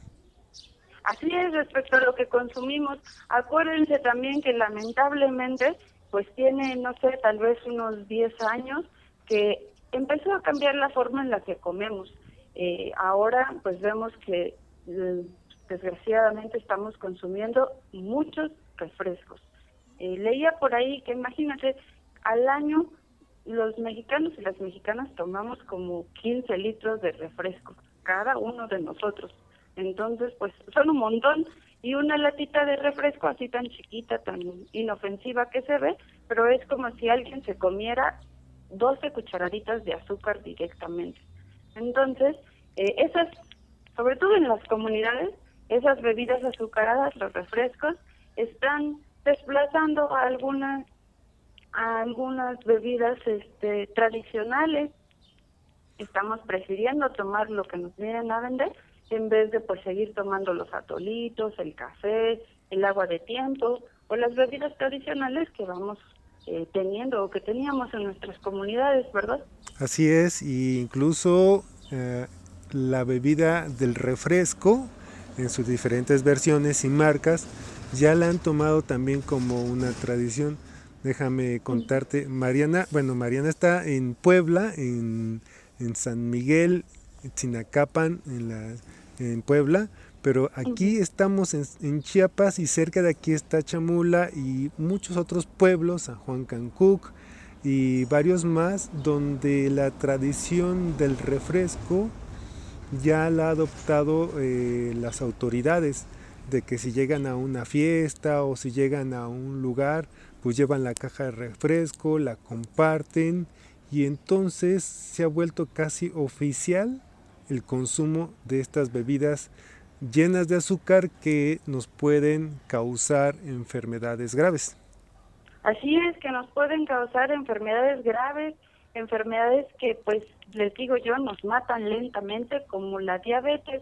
Así es, respecto a lo que consumimos. Acuérdense también que lamentablemente, pues tiene, no sé, tal vez unos diez años, que empezó a cambiar la forma en la que comemos. Eh, ahora, pues vemos que eh, desgraciadamente estamos consumiendo muchos refrescos. Eh, leía por ahí que, imagínate, al año los mexicanos y las mexicanas tomamos como quince litros de refresco, cada uno de nosotros. Entonces, pues son un montón, y una latita de refresco así tan chiquita, tan inofensiva que se ve, pero es como si alguien se comiera doce cucharaditas de azúcar directamente. Entonces, eh, esas, sobre todo en las comunidades, esas bebidas azucaradas, los refrescos, están desplazando a algunas a algunas bebidas este, tradicionales. Estamos prefiriendo tomar lo que nos vienen a vender en vez de pues seguir tomando los atolitos, el café, el agua de tiempo o las bebidas tradicionales que vamos eh, teniendo o que teníamos en nuestras comunidades, ¿verdad? Así es, y incluso eh, la bebida del refresco en sus diferentes versiones y marcas ya la han tomado también como una tradición. Déjame contarte, Mariana, bueno, Mariana está en Puebla, en, en San Miguel, Tzinacapan, en, la, en Puebla, pero aquí estamos en, en Chiapas y cerca de aquí está Chamula y muchos otros pueblos, San Juan Cancuc y varios más, donde la tradición del refresco ya la ha adoptado eh, las autoridades, de que si llegan a una fiesta o si llegan a un lugar, pues llevan la caja de refresco, la comparten, y entonces se ha vuelto casi oficial el consumo de estas bebidas llenas de azúcar que nos pueden causar enfermedades graves. Así es, que nos pueden causar enfermedades graves, enfermedades que, pues, les digo yo, nos matan lentamente, como la diabetes.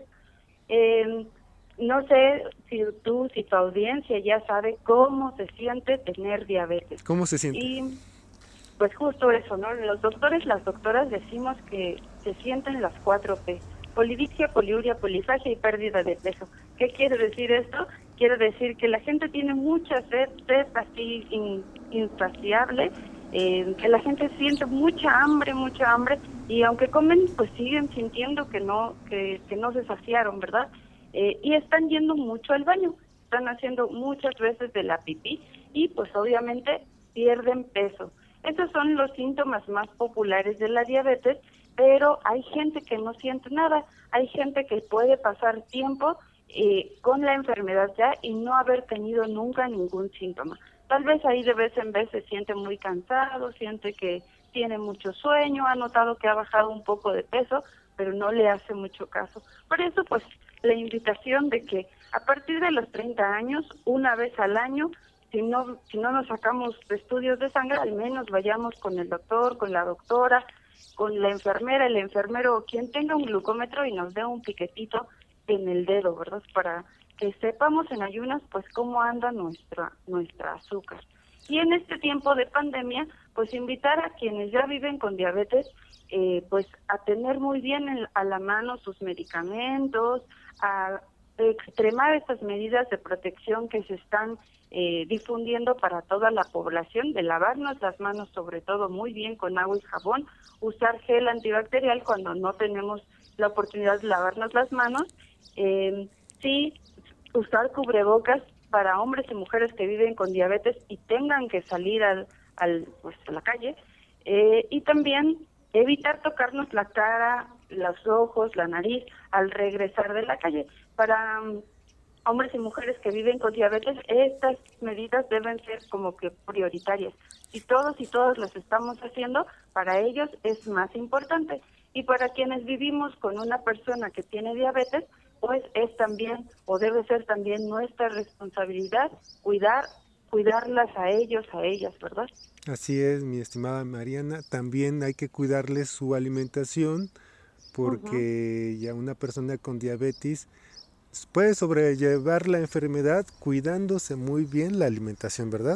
Eh, no sé si tú, si tu audiencia ya sabe cómo se siente tener diabetes. ¿Cómo se siente? Y pues justo eso, ¿no? Los doctores, las doctoras decimos que se sienten las cuatro P: polidipsia, poliuria, polifagia y pérdida de peso. ¿Qué quiere decir esto? Quiere decir que la gente tiene mucha sed, sed así in, insaciable, eh, que la gente siente mucha hambre, mucha hambre, y aunque comen, pues siguen sintiendo que no, que, que no se saciaron, ¿verdad? Eh, y están yendo mucho al baño, están haciendo muchas veces de la pipí y pues obviamente pierden peso. Esos son los síntomas más populares de la diabetes, pero hay gente que no siente nada, hay gente que puede pasar tiempo eh, con la enfermedad ya y no haber tenido nunca ningún síntoma. Tal vez ahí de vez en vez se siente muy cansado, siente que tiene mucho sueño, ha notado que ha bajado un poco de peso, pero no le hace mucho caso. Por eso, pues, la invitación de que a partir de los treinta años, una vez al año, si no, si no nos sacamos estudios de sangre, al menos vayamos con el doctor, con la doctora, con la enfermera, el enfermero o quien tenga un glucómetro y nos dé un piquetito en el dedo, ¿verdad? Para que sepamos en ayunas, pues, cómo anda nuestra, nuestra azúcar. Y en este tiempo de pandemia, pues, invitar a quienes ya viven con diabetes, eh, pues, a tener muy bien en, a la mano sus medicamentos, a extremar estas medidas de protección que se están eh, difundiendo para toda la población, de lavarnos las manos sobre todo muy bien con agua y jabón, usar gel antibacterial cuando no tenemos la oportunidad de lavarnos las manos, eh, sí, usar cubrebocas para hombres y mujeres que viven con diabetes y tengan que salir al, al pues, a la calle, eh, y también evitar tocarnos la cara, los ojos, la nariz al regresar de la calle. Para um, hombres y mujeres que viven con diabetes, estas medidas deben ser como que prioritarias. Si todos y todas las estamos haciendo, para ellos es más importante. Y para quienes vivimos con una persona que tiene diabetes, pues es también, o debe ser también nuestra responsabilidad cuidar, cuidarlas a ellos, a ellas, ¿verdad? Así es, mi estimada Mariana. También hay que cuidarles su alimentación, porque uh-huh. ya una persona con diabetes puede sobrellevar la enfermedad cuidándose muy bien la alimentación, ¿verdad?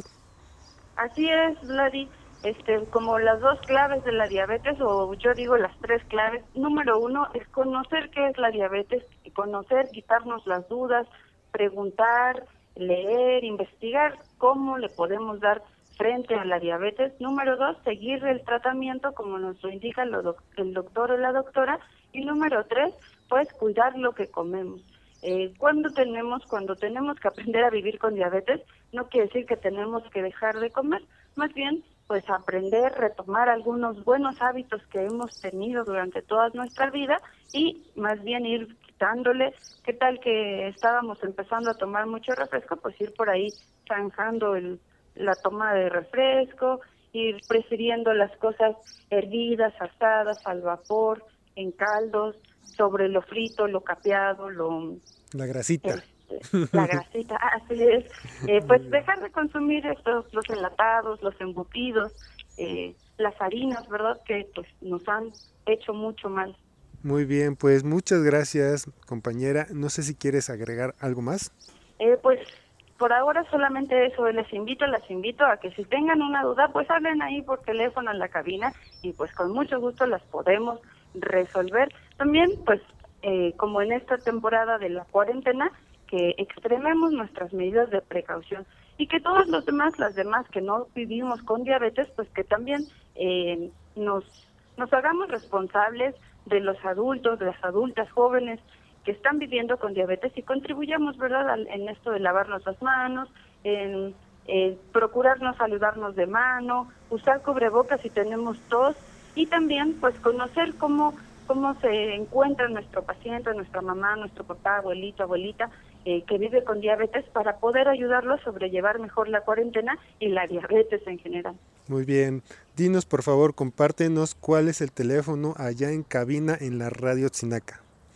Así es, Vladi. Este, como las dos claves de la diabetes, o yo digo las tres claves. Número uno es conocer qué es la diabetes, conocer, quitarnos las dudas, preguntar, leer, investigar cómo le podemos dar frente a la diabetes. Número dos, seguir el tratamiento como nos lo indica el doctor o la doctora. Y número tres, pues cuidar lo que comemos. Eh, cuando tenemos, cuando tenemos que aprender a vivir con diabetes, no quiere decir que tenemos que dejar de comer, más bien pues aprender, retomar algunos buenos hábitos que hemos tenido durante toda nuestra vida y más bien ir quitándole. ¿Qué tal que estábamos empezando a tomar mucho refresco? Pues ir por ahí zanjando el, la toma de refresco, ir prefiriendo las cosas hervidas, asadas, al vapor, en caldos, sobre lo frito, lo capeado, lo... La grasita. Este, la grasita, así es. Eh, pues dejar de consumir estos, los enlatados, los embutidos, eh, las harinas, ¿verdad? Que pues nos han hecho mucho mal. Muy bien, pues muchas gracias, compañera. No sé si quieres agregar algo más. Eh, pues por ahora solamente eso. Les invito, las invito a que si tengan una duda, pues hablen ahí por teléfono en la cabina y pues con mucho gusto las podemos resolver. También, pues, eh, como en esta temporada de la cuarentena, que extrememos nuestras medidas de precaución y que todos los demás, las demás que no vivimos con diabetes, pues que también eh, nos, nos hagamos responsables de los adultos, de las adultas jóvenes que están viviendo con diabetes y contribuyamos, ¿verdad?, en esto de lavarnos las manos, en eh, procurarnos saludarnos de mano, usar cubrebocas si tenemos tos y también, pues, conocer cómo cómo se encuentra nuestro paciente, nuestra mamá, nuestro papá, abuelito, abuelita, eh, que vive con diabetes, para poder ayudarlo a sobrellevar mejor la cuarentena y la diabetes en general. Muy bien. Dinos, por favor, compártenos cuál es el teléfono allá en cabina en la Radio Tzinaca.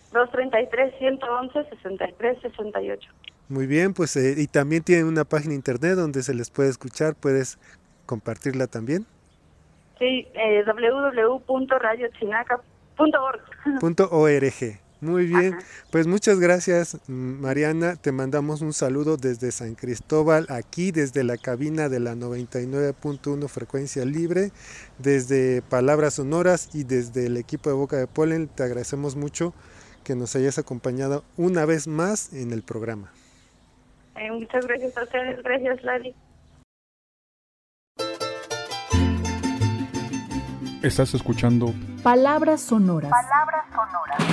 dos treinta y tres, ciento once, sesenta y tres sesenta y ocho. Muy bien, pues eh, y también tienen una página internet donde se les puede escuchar, ¿puedes compartirla también? Sí, eh, doble u doble u doble u punto radio chinaca punto org. Punto org. Muy bien, Ajá. pues muchas gracias, Mariana, te mandamos un saludo desde San Cristóbal, aquí desde la cabina de la noventa y nueve punto uno frecuencia libre, desde Palabras Sonoras y desde el equipo de Boca de Polen, te agradecemos mucho que nos hayas acompañado una vez más en el programa. Eh, muchas gracias a ustedes, gracias Lali. Estás escuchando Palabras Sonoras. Palabras Sonoras.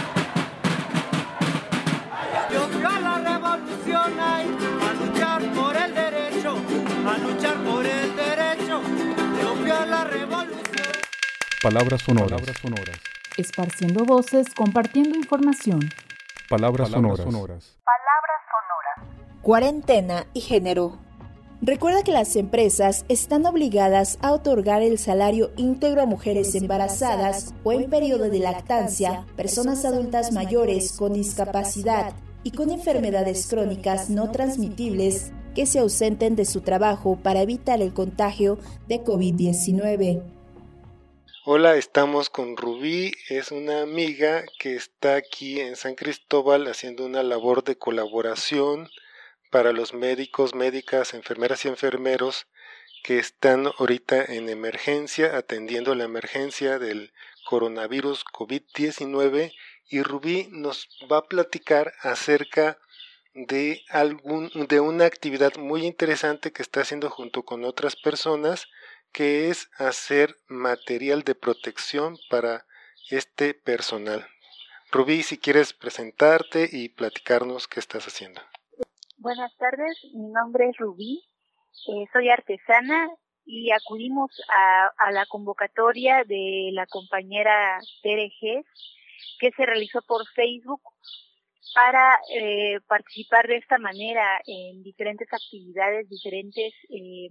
Yo fui a la revolución ay, a luchar por el derecho, a luchar por el derecho. Yo fui a la revolución. Palabras Sonoras. Palabras Sonoras. Esparciendo voces, compartiendo información. Palabras, Palabras sonoras. sonoras. Palabras Sonoras. Cuarentena y género. Recuerda que las empresas están obligadas a otorgar el salario íntegro a mujeres embarazadas o en periodo de lactancia, personas adultas mayores con discapacidad y con enfermedades crónicas no transmitibles que se ausenten de su trabajo para evitar el contagio de COVID diecinueve. Hola, estamos con Rubí, es una amiga que está aquí en San Cristóbal haciendo una labor de colaboración para los médicos, médicas, enfermeras y enfermeros que están ahorita en emergencia, atendiendo la emergencia del coronavirus COVID diecinueve, y Rubí nos va a platicar acerca de algún de una actividad muy interesante que está haciendo junto con otras personas, que es hacer material de protección para este personal. Rubí, si quieres presentarte y platicarnos qué estás haciendo. Buenas tardes, mi nombre es Rubí, eh, soy artesana y acudimos a, a la convocatoria de la compañera Tere Gess, que se realizó por Facebook para eh, participar de esta manera en diferentes actividades, diferentes, eh,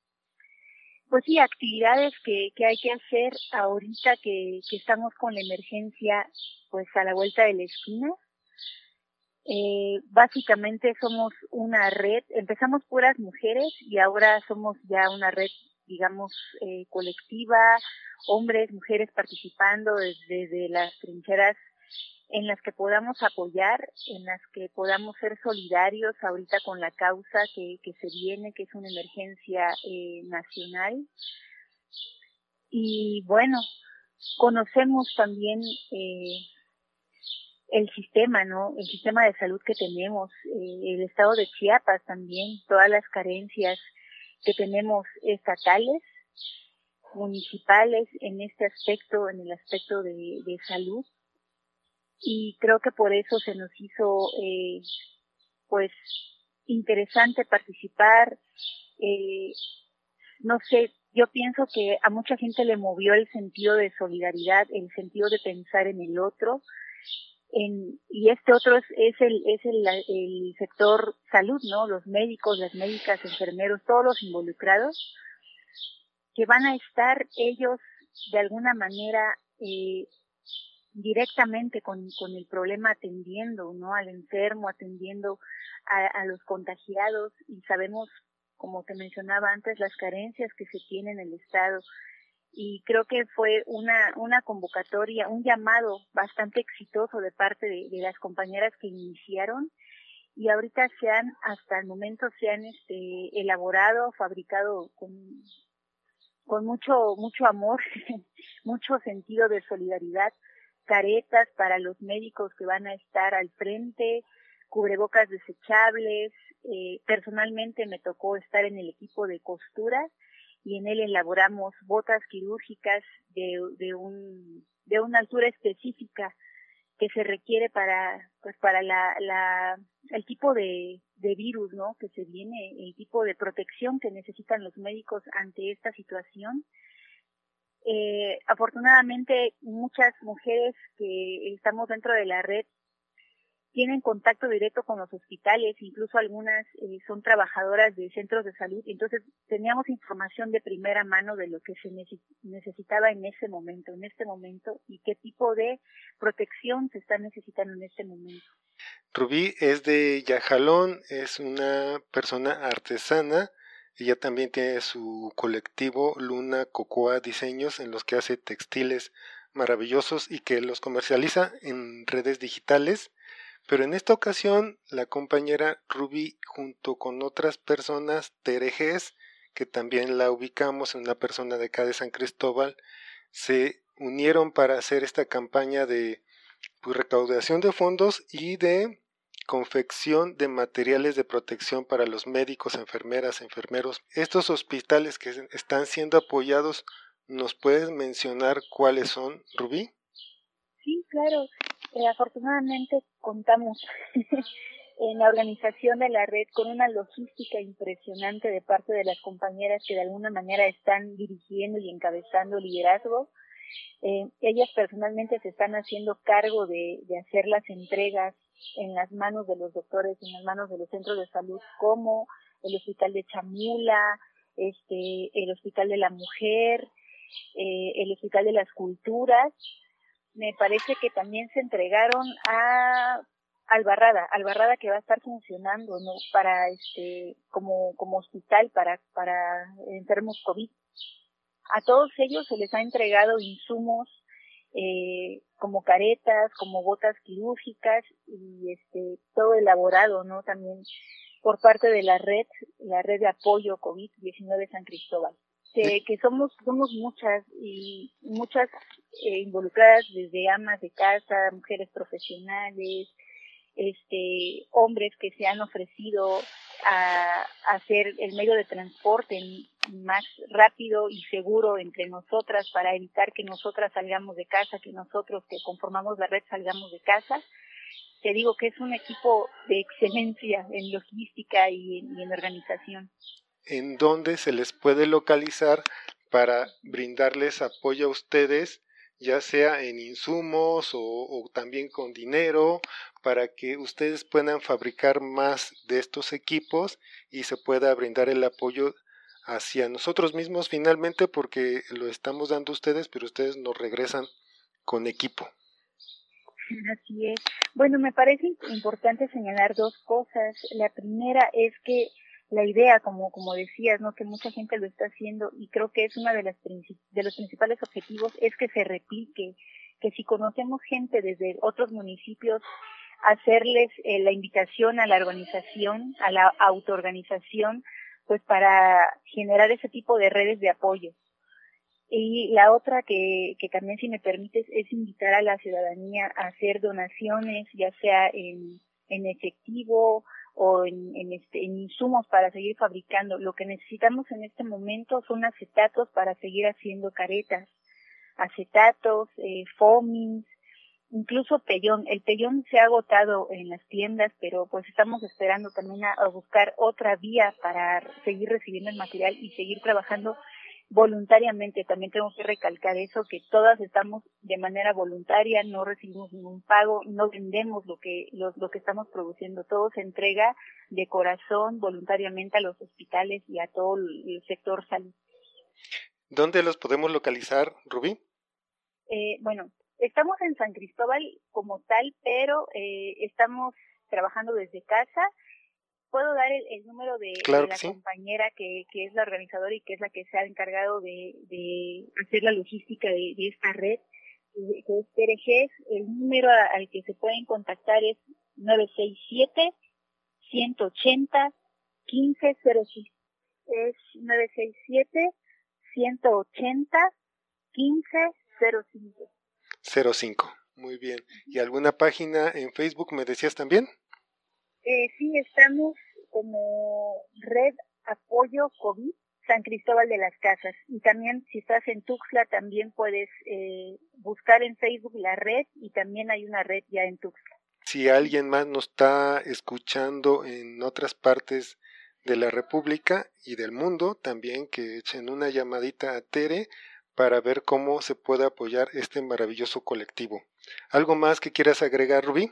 pues sí, actividades que, que hay que hacer ahorita que, que estamos con la emergencia pues a la vuelta de la esquina. Eh, básicamente somos una red, empezamos puras mujeres y ahora somos ya una red, digamos, eh, colectiva, hombres, mujeres participando desde, desde las trincheras en las que podamos apoyar, en las que podamos ser solidarios ahorita con la causa que, que se viene, que es una emergencia eh, nacional. Y bueno, conocemos también eh, el sistema, ¿no? El sistema de salud que tenemos, eh, el estado de Chiapas también, todas las carencias que tenemos estatales, municipales en este aspecto, en el aspecto de, de salud. Y creo que por eso se nos hizo, eh, pues, interesante participar. Eh, no sé, yo pienso que a mucha gente le movió el sentido de solidaridad, el sentido de pensar en el otro. En, y este otro es, es el es el, el sector salud, ¿no? Los médicos, las médicas, enfermeros, todos los involucrados, que van a estar ellos de alguna manera eh, directamente con, con el problema, atendiendo, ¿no? Al enfermo, atendiendo a, a los contagiados, y sabemos, como te mencionaba antes, las carencias que se tienen en el Estado. Y creo que fue una una convocatoria, un llamado bastante exitoso de parte de, de las compañeras que iniciaron, y ahorita se han, hasta el momento se han este elaborado, fabricado con con mucho mucho amor, mucho sentido de solidaridad, caretas para los médicos que van a estar al frente, cubrebocas desechables. Eh, personalmente me tocó estar en el equipo de costura, y en él elaboramos botas quirúrgicas de, de un de una altura específica que se requiere para pues para la, la el tipo de, de virus, ¿no? Que se viene, el tipo de protección que necesitan los médicos ante esta situación. Eh, afortunadamente muchas mujeres que estamos dentro de la red tienen contacto directo con los hospitales, incluso algunas eh, son trabajadoras de centros de salud, entonces teníamos información de primera mano de lo que se necesitaba en ese momento, en este momento, y qué tipo de protección se está necesitando en este momento. Rubí es de Yajalón, es una persona artesana. Ella también tiene su colectivo Luna Cocoa Diseños, en los que hace textiles maravillosos y que los comercializa en redes digitales. Pero en esta ocasión la compañera Rubí, junto con otras personas, Terejes, que también la ubicamos en una persona de acá de San Cristóbal, se unieron para hacer esta campaña de pues, recaudación de fondos y de confección de materiales de protección para los médicos, enfermeras, enfermeros. Estos hospitales que están siendo apoyados, ¿nos puedes mencionar cuáles son, Rubí? Sí, claro. Eh, afortunadamente contamos en la organización de la red con una logística impresionante de parte de las compañeras que de alguna manera están dirigiendo y encabezando liderazgo. Eh, ellas personalmente se están haciendo cargo de, de hacer las entregas en las manos de los doctores, en las manos de los centros de salud, como el Hospital de Chamula, este, el Hospital de la Mujer, eh, el Hospital de las Culturas. Me parece que también se entregaron a Albarrada, Albarrada que va a estar funcionando, ¿no? Para este, como, como hospital para, para enfermos COVID. A todos ellos se les ha entregado insumos eh, como caretas, como botas quirúrgicas y este todo elaborado, ¿no? También por parte de la red, la red de apoyo COVID diecinueve San Cristóbal. Que, que somos somos muchas y muchas eh, involucradas, desde amas de casa, mujeres profesionales, este hombres que se han ofrecido a, a hacer el medio de transporte más rápido y seguro entre nosotras para evitar que nosotras salgamos de casa, que nosotros que conformamos la red salgamos de casa. Te digo que es un equipo de excelencia en logística y en, y en organización. ¿En dónde se les puede localizar para brindarles apoyo a ustedes, ya sea en insumos o, o también con dinero, para que ustedes puedan fabricar más de estos equipos y se pueda brindar el apoyo hacia nosotros mismos finalmente, porque lo estamos dando a ustedes, pero ustedes nos regresan con equipo? Así es. Bueno, me parece importante señalar dos cosas. La primera es que la idea, como como decías, no, que mucha gente lo está haciendo, y creo que es uno de las de los principales objetivos, es que se replique, que si conocemos gente desde otros municipios, hacerles eh, la invitación a la organización, a la autoorganización, pues para generar ese tipo de redes de apoyo. Y la otra que, que también, si me permites, es invitar a la ciudadanía a hacer donaciones, ya sea en, en efectivo o en, en, este, en insumos para seguir fabricando. Lo que necesitamos en este momento son acetatos para seguir haciendo caretas, acetatos, eh, foamings, incluso pellón. El pellón se ha agotado en las tiendas, pero pues estamos esperando también a, a buscar otra vía para seguir recibiendo el material y seguir trabajando voluntariamente. También tengo que recalcar eso, que todas estamos de manera voluntaria, no recibimos ningún pago, no vendemos lo que lo, lo que estamos produciendo, todo se entrega de corazón voluntariamente a los hospitales y a todo el sector salud. ¿Dónde los podemos localizar, Rubí? Eh, bueno, estamos en San Cristóbal como tal, pero eh, estamos trabajando desde casa. Puedo dar el, el número de, claro de la sí. compañera que, que es la organizadora y que es la que se ha encargado de, de hacer la logística de, de esta red, que es Terejes. El número a, al que se pueden contactar es nueve seis siete, uno ocho cero, uno cinco cero seis. Es nueve seis siete, uno ocho cero, uno cinco cero cinco. cero cinco, muy bien. ¿Y alguna página en Facebook me decías también? Eh, sí, estamos como Red Apoyo COVID San Cristóbal de las Casas. Y también, si estás en Tuxtla, también puedes eh, buscar en Facebook la red, y también hay una red ya en Tuxtla. Si alguien más nos está escuchando en otras partes de la República y del mundo, también que echen una llamadita a Tere para ver cómo se puede apoyar este maravilloso colectivo. ¿Algo más que quieras agregar, Rubí?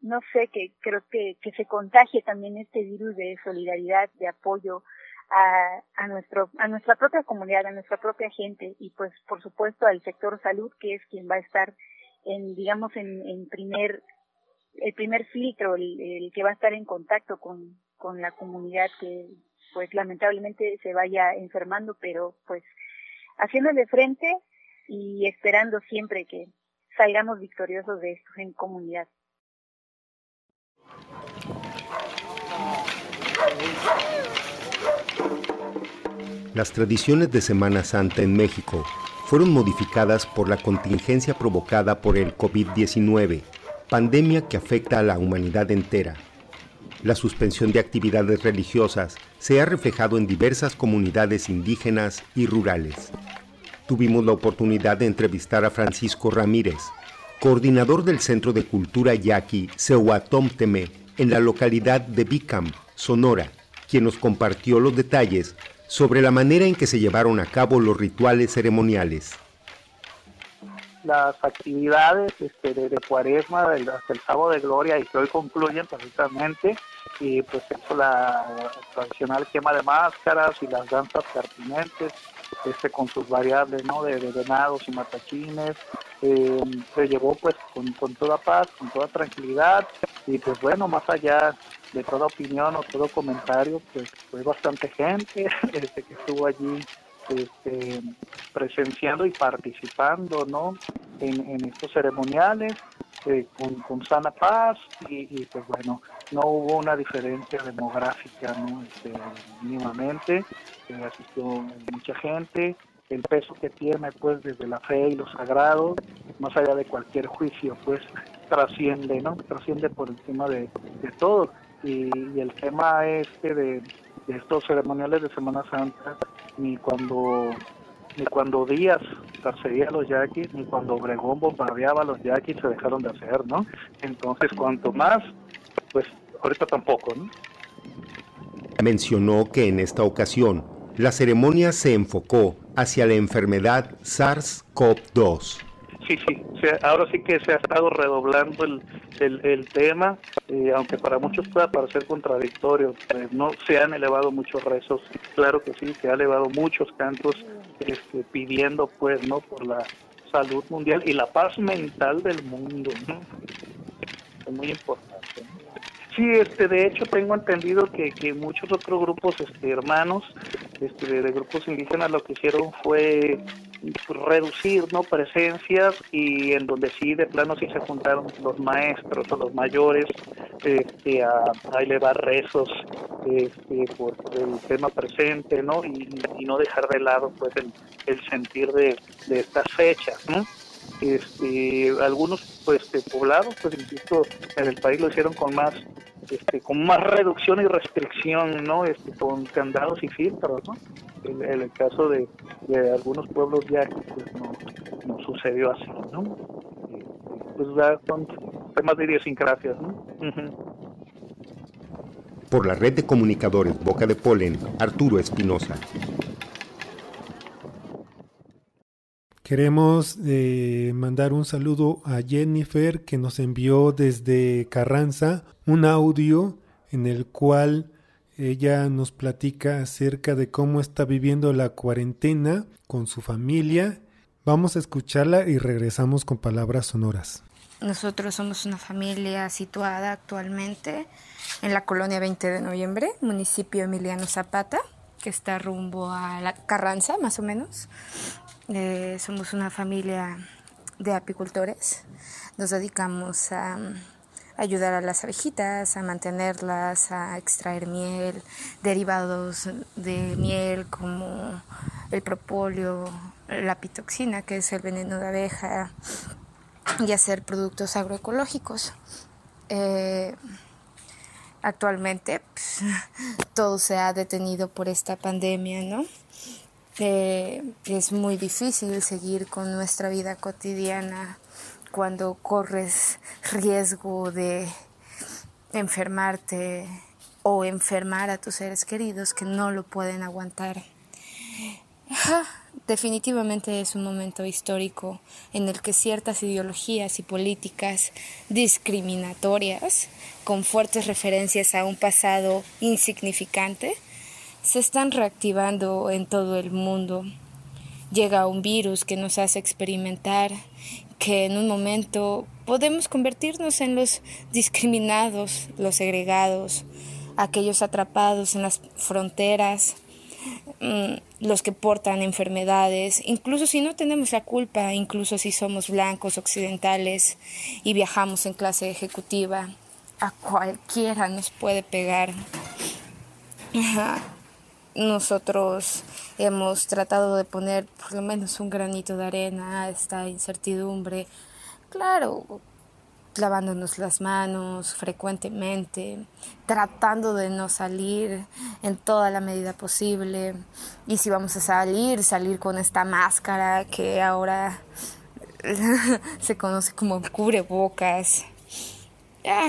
no sé, que creo que, que se contagie también este virus de solidaridad, de apoyo a, a nuestro, a nuestra propia comunidad, a nuestra propia gente, y pues por supuesto al sector salud, que es quien va a estar en, digamos, en, en primer, el primer filtro, el, el que va a estar en contacto con, con la comunidad que pues lamentablemente se vaya enfermando, pero pues haciéndole frente y esperando siempre que salgamos victoriosos de esto en comunidad. Las tradiciones de Semana Santa en México fueron modificadas por la contingencia provocada por el COVID diecinueve, pandemia que afecta a la humanidad entera. La suspensión de actividades religiosas se ha reflejado en diversas comunidades indígenas y rurales. Tuvimos la oportunidad de entrevistar a Francisco Ramírez, coordinador del Centro de Cultura Yaqui Sehuatomteme en la localidad de Bicam, Sonora, quien nos compartió los detalles sobre la manera en que se llevaron a cabo los rituales ceremoniales. Las actividades este, de, de Cuaresma del, hasta el sábado de Gloria y que hoy concluyen precisamente, y pues eso, la, la tradicional quema de máscaras y las danzas pertinentes, este, con sus variables, ¿no?, de, de venados y matachines, eh, se llevó pues con, con toda paz, con toda tranquilidad, y pues bueno, más allá de toda opinión o todo comentario, pues fue bastante gente este, que estuvo allí este, presenciando y participando, ¿no?, en, en estos ceremoniales, eh, con, con sana paz, y, y pues bueno, no hubo una diferencia demográfica, ¿no?, este, mínimamente, eh, asistió mucha gente. El peso que tiene pues desde la fe y lo sagrado, más allá de cualquier juicio, pues trasciende, ¿no? Trasciende por encima de, de todo. Y, y el tema este de, de estos ceremoniales de Semana Santa, ni cuando ni cuando Díaz perseguía a los yaquis, ni cuando Obregón bombardeaba a los yaquis se dejaron de hacer, ¿no? Entonces, cuanto más, pues ahorita tampoco, ¿no? Mencionó que en esta ocasión la ceremonia se enfocó hacia la enfermedad SARS-CoV dos. Sí, sí, o sea, ahora sí que se ha estado redoblando el, el, el tema, eh, aunque para muchos pueda parecer contradictorio, pues no se han elevado muchos rezos, claro que sí, se han elevado muchos cantos este, pidiendo pues, ¿no?, por la salud mundial y la paz mental del mundo, ¿no? Es muy importante, ¿no? Sí, este, de hecho tengo entendido que, que muchos otros grupos este, hermanos este, de, de grupos indígenas lo que hicieron fue reducir, ¿no?, presencias, y en donde sí de plano sí se juntaron los maestros o los mayores este, a, a elevar rezos este, por, por el tema presente, ¿no?, y, y no dejar de lado pues el, el sentir de, de estas fechas, ¿no? Este, algunos pues de poblados, pues insisto, en el país lo hicieron con más este, con más reducción y restricción, ¿no?, este, con candados y filtros, ¿no? En, en el caso de, de algunos pueblos ya pues no, no sucedió así, ¿no? Eh, pues ya son temas de idiosincrasias, ¿no? Uh-huh. Por la red de comunicadores Boca de Polen, Arturo Espinosa. Queremos eh, mandar un saludo a Jennifer, que nos envió desde Carranza un audio en el cual ella nos platica acerca de cómo está viviendo la cuarentena con su familia. Vamos a escucharla y regresamos con palabras sonoras. Nosotros somos una familia situada actualmente en la colonia veinte de noviembre, municipio Emiliano Zapata, que está rumbo a la Carranza, más o menos. Eh, somos una familia de apicultores. Nos dedicamos a ayudar a las abejitas, a mantenerlas, a extraer miel, derivados de miel como el propóleo, la pitoxina, que es el veneno de abeja, y hacer productos agroecológicos. Eh, actualmente pues, todo se ha detenido por esta pandemia, ¿no? Eh, es muy difícil seguir con nuestra vida cotidiana cuando corres riesgo de enfermarte o enfermar a tus seres queridos que no lo pueden aguantar. Ah, definitivamente es un momento histórico en el que ciertas ideologías y políticas discriminatorias, con fuertes referencias a un pasado insignificante, se están reactivando en todo el mundo. Llega un virus que nos hace experimentar que en un momento podemos convertirnos en los discriminados, los segregados, aquellos atrapados en las fronteras, los que portan enfermedades, incluso si no tenemos la culpa, incluso si somos blancos, occidentales y viajamos en clase ejecutiva, a cualquiera nos puede pegar. Nosotros hemos tratado de poner por lo menos un granito de arena a esta incertidumbre, claro, lavándonos las manos frecuentemente, tratando de no salir en toda la medida posible, y si vamos a salir, salir con esta máscara que ahora se conoce como cubrebocas. Ah,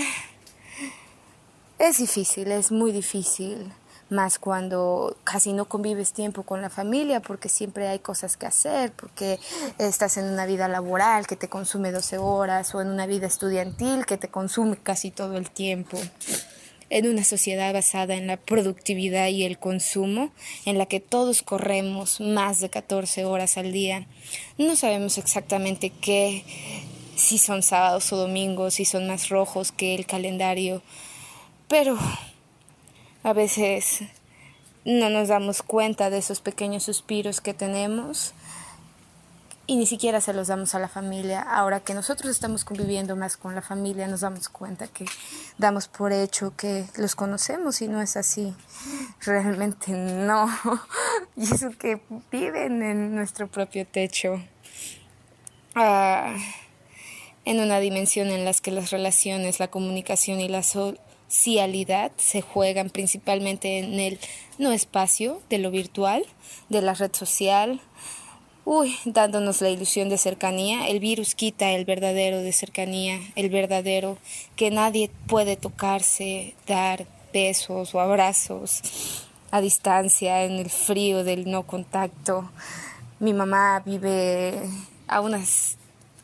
es difícil, es muy difícil, más cuando casi no convives tiempo con la familia porque siempre hay cosas que hacer, porque estás en una vida laboral que te consume doce horas o en una vida estudiantil que te consume casi todo el tiempo. En una sociedad basada en la productividad y el consumo, en la que todos corremos más de catorce horas al día, no sabemos exactamente qué, si son sábados o domingos, si son más rojos que el calendario, pero a veces no nos damos cuenta de esos pequeños suspiros que tenemos y ni siquiera se los damos a la familia. Ahora que nosotros estamos conviviendo más con la familia, nos damos cuenta que damos por hecho que los conocemos y no es así. Realmente no. Y eso que viven en nuestro propio techo. Ah, en una dimensión en la que las relaciones, la comunicación y la socialidad se juegan principalmente en el no espacio de lo virtual, de la red social. Uy, dándonos la ilusión de cercanía, el virus quita el verdadero de cercanía, el verdadero que nadie puede tocarse, dar besos o abrazos a distancia en el frío del no contacto. Mi mamá vive a unas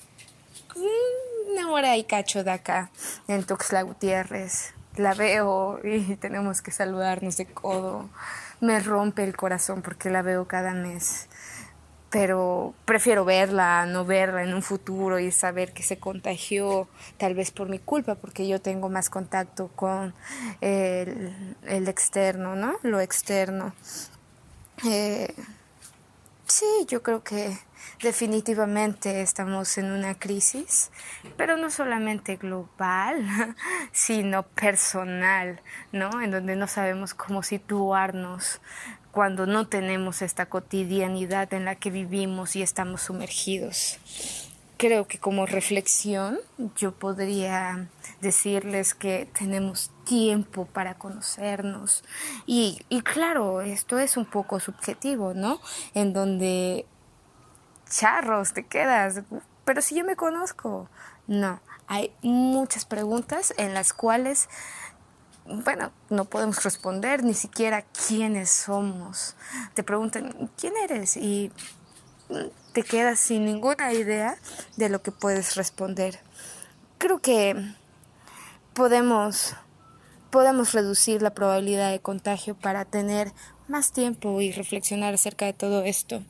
una hora y cacho de acá, en Tuxtla Gutiérrez. La veo y tenemos que saludarnos de codo. Me rompe el corazón porque la veo cada mes. Pero prefiero verla, no verla en un futuro y saber que se contagió, tal vez por mi culpa, porque yo tengo más contacto con el, el externo, ¿no? Lo externo. Eh, sí, yo creo que definitivamente estamos en una crisis, pero no solamente global, sino personal, ¿no? En donde no sabemos cómo situarnos cuando no tenemos esta cotidianidad en la que vivimos y estamos sumergidos. Creo que como reflexión yo podría decirles que tenemos tiempo para conocernos y, y claro, esto es un poco subjetivo, ¿no? En donde charros te quedas, pero si yo me conozco. No, hay muchas preguntas en las cuales, bueno, no podemos responder ni siquiera quiénes somos. Te preguntan, ¿quién eres? Y te quedas sin ninguna idea de lo que puedes responder. Creo que podemos, podemos reducir la probabilidad de contagio para tener más tiempo y reflexionar acerca de todo esto.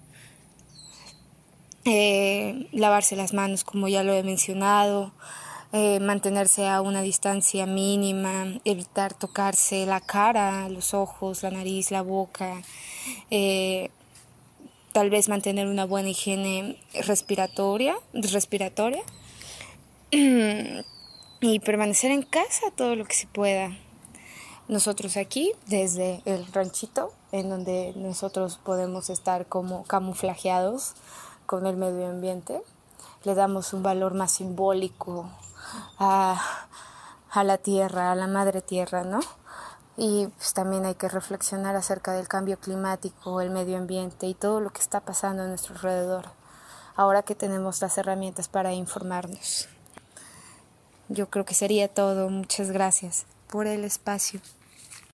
Eh, lavarse las manos, como ya lo he mencionado, eh, mantenerse a una distancia mínima, evitar tocarse la cara, los ojos, la nariz, la boca, eh, tal vez mantener una buena higiene respiratoria, respiratoria y permanecer en casa todo lo que se pueda. Nosotros aquí, desde el ranchito, en donde nosotros podemos estar como camuflajeados con el medio ambiente, le damos un valor más simbólico a, a la tierra, a la madre tierra, ¿no? Y pues también hay que reflexionar acerca del cambio climático, el medio ambiente y todo lo que está pasando a nuestro alrededor, ahora que tenemos las herramientas para informarnos. Yo creo que sería todo. Muchas gracias por el espacio.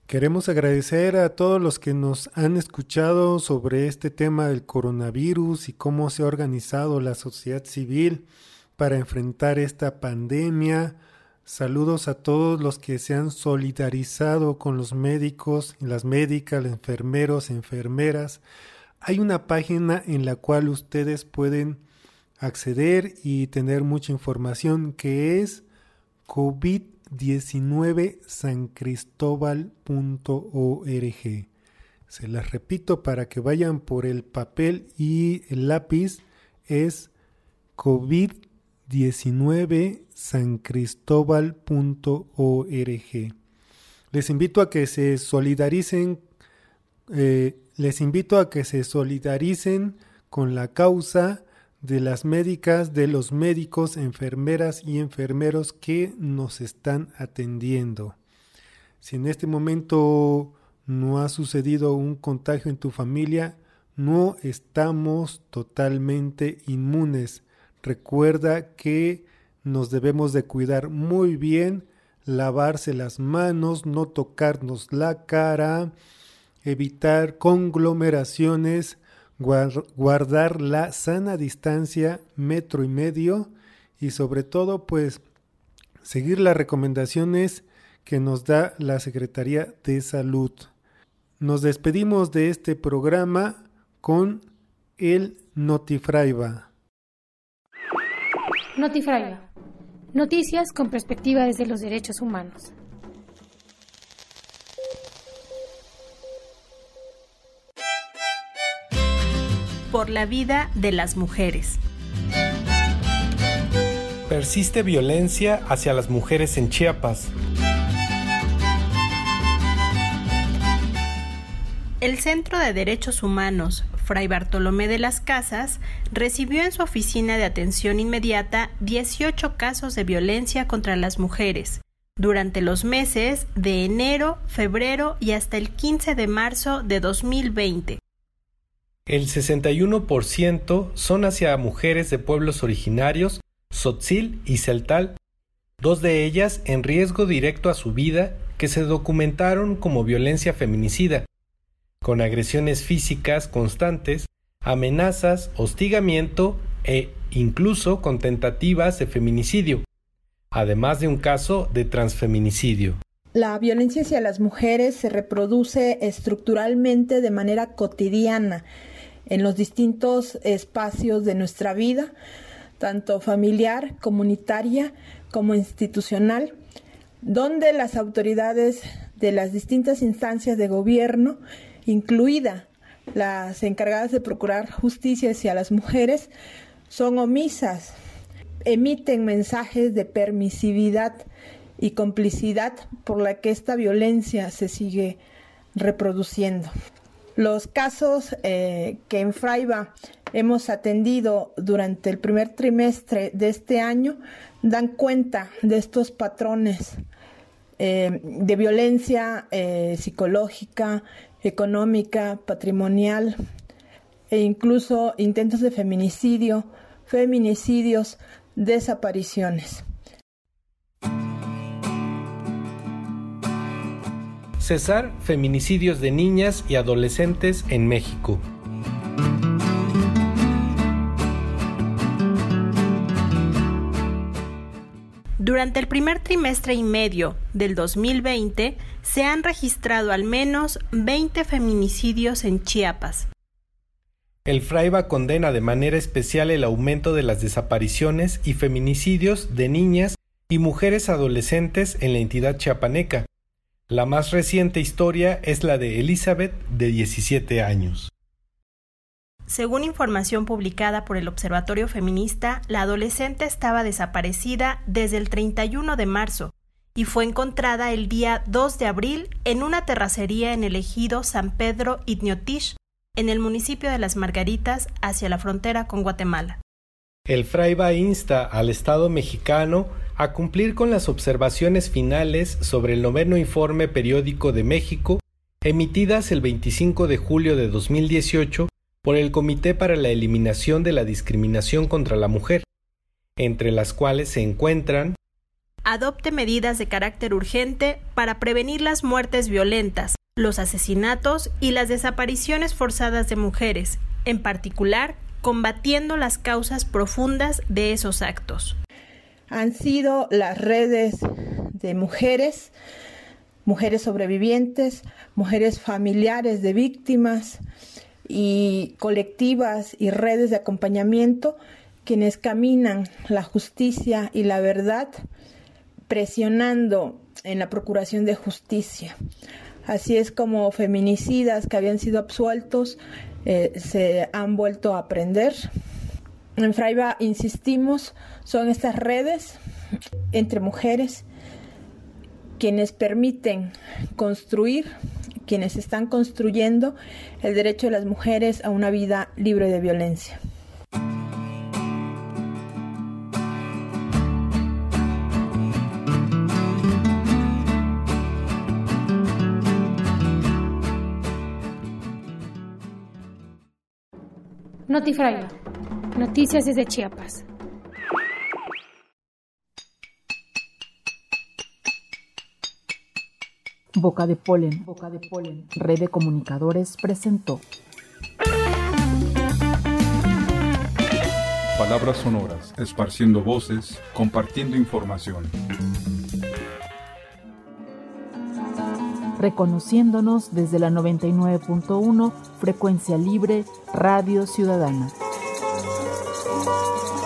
Queremos agradecer a todos los que nos han escuchado sobre este tema del coronavirus y cómo se ha organizado la sociedad civil para enfrentar esta pandemia. Saludos a todos los que se han solidarizado con los médicos, las médicas, los enfermeros, enfermeras. Hay una página en la cual ustedes pueden acceder y tener mucha información, que es covid diecinueve san cristóbal punto org. Se las repito para que vayan por el papel y el lápiz. Es covid diecinueve san cristóbal punto org. Les invito a que se solidaricen, eh, les invito a que se solidaricen con la causa de las médicas, de los médicos, enfermeras y enfermeros que nos están atendiendo. Si en este momento no ha sucedido un contagio en tu familia, no estamos totalmente inmunes. Recuerda que nos debemos de cuidar muy bien, lavarse las manos, no tocarnos la cara, evitar conglomeraciones, guardar la sana distancia, metro y medio, y sobre todo pues seguir las recomendaciones que nos da la Secretaría de Salud. Nos despedimos de este programa con el Notifraiva. Notifraiva. Noticias con perspectiva desde los derechos humanos. Por la vida de las mujeres. Persiste violencia hacia las mujeres en Chiapas. El Centro de Derechos Humanos Fray Bartolomé de las Casas recibió en su oficina de atención inmediata dieciocho casos de violencia contra las mujeres durante los meses de enero, febrero y hasta el quince de marzo de dos mil veinte. El sesenta y uno por ciento son hacia mujeres de pueblos originarios, Tzotzil y Celtal, dos de ellas en riesgo directo a su vida que se documentaron como violencia feminicida, con agresiones físicas constantes, amenazas, hostigamiento e incluso con tentativas de feminicidio, además de un caso de transfeminicidio. La violencia hacia las mujeres se reproduce estructuralmente de manera cotidiana en los distintos espacios de nuestra vida, tanto familiar, comunitaria como institucional, donde las autoridades de las distintas instancias de gobierno, incluida las encargadas de procurar justicia hacia las mujeres, son omisas, emiten mensajes de permisividad y complicidad por la que esta violencia se sigue reproduciendo. Los casos eh, que en Fraiva hemos atendido durante el primer trimestre de este año dan cuenta de estos patrones eh, de violencia eh, psicológica, económica, patrimonial e incluso intentos de feminicidio, feminicidios, desapariciones. Cesar feminicidios de niñas y adolescentes en México. Durante el primer trimestre y medio del dos mil veinte se han registrado al menos veinte feminicidios en Chiapas. El Fraiva condena de manera especial el aumento de las desapariciones y feminicidios de niñas y mujeres adolescentes en la entidad chiapaneca. La más reciente historia es la de Elizabeth, de diecisiete años. Según información publicada por el Observatorio Feminista, la adolescente estaba desaparecida desde el treinta y uno de marzo y fue encontrada el día dos de abril en una terracería en el ejido San Pedro Itniotish, en el municipio de Las Margaritas, hacia la frontera con Guatemala. El Fraiva insta al Estado mexicano a cumplir con las observaciones finales sobre el noveno informe periódico de México, emitidas el veinticinco de julio de dos mil dieciocho por el Comité para la Eliminación de la Discriminación contra la Mujer, entre las cuales se encuentran adopte medidas de carácter urgente para prevenir las muertes violentas, los asesinatos y las desapariciones forzadas de mujeres, en particular combatiendo las causas profundas de esos actos. Han sido las redes de mujeres, mujeres sobrevivientes, mujeres familiares de víctimas y colectivas y redes de acompañamiento quienes caminan la justicia y la verdad, presionando en la procuración de justicia. Así es como feminicidas que habían sido absueltos eh, se han vuelto a aprender. En Fraiba insistimos, son estas redes entre mujeres quienes permiten construir, quienes están construyendo el derecho de las mujeres a una vida libre de violencia. Notifraiba. Noticias desde Chiapas. Boca de Polen, Boca de Polen, Red de Comunicadores presentó. Palabras sonoras, esparciendo voces, compartiendo información. Reconociéndonos desde la noventa y nueve punto uno, frecuencia libre, Radio Ciudadana.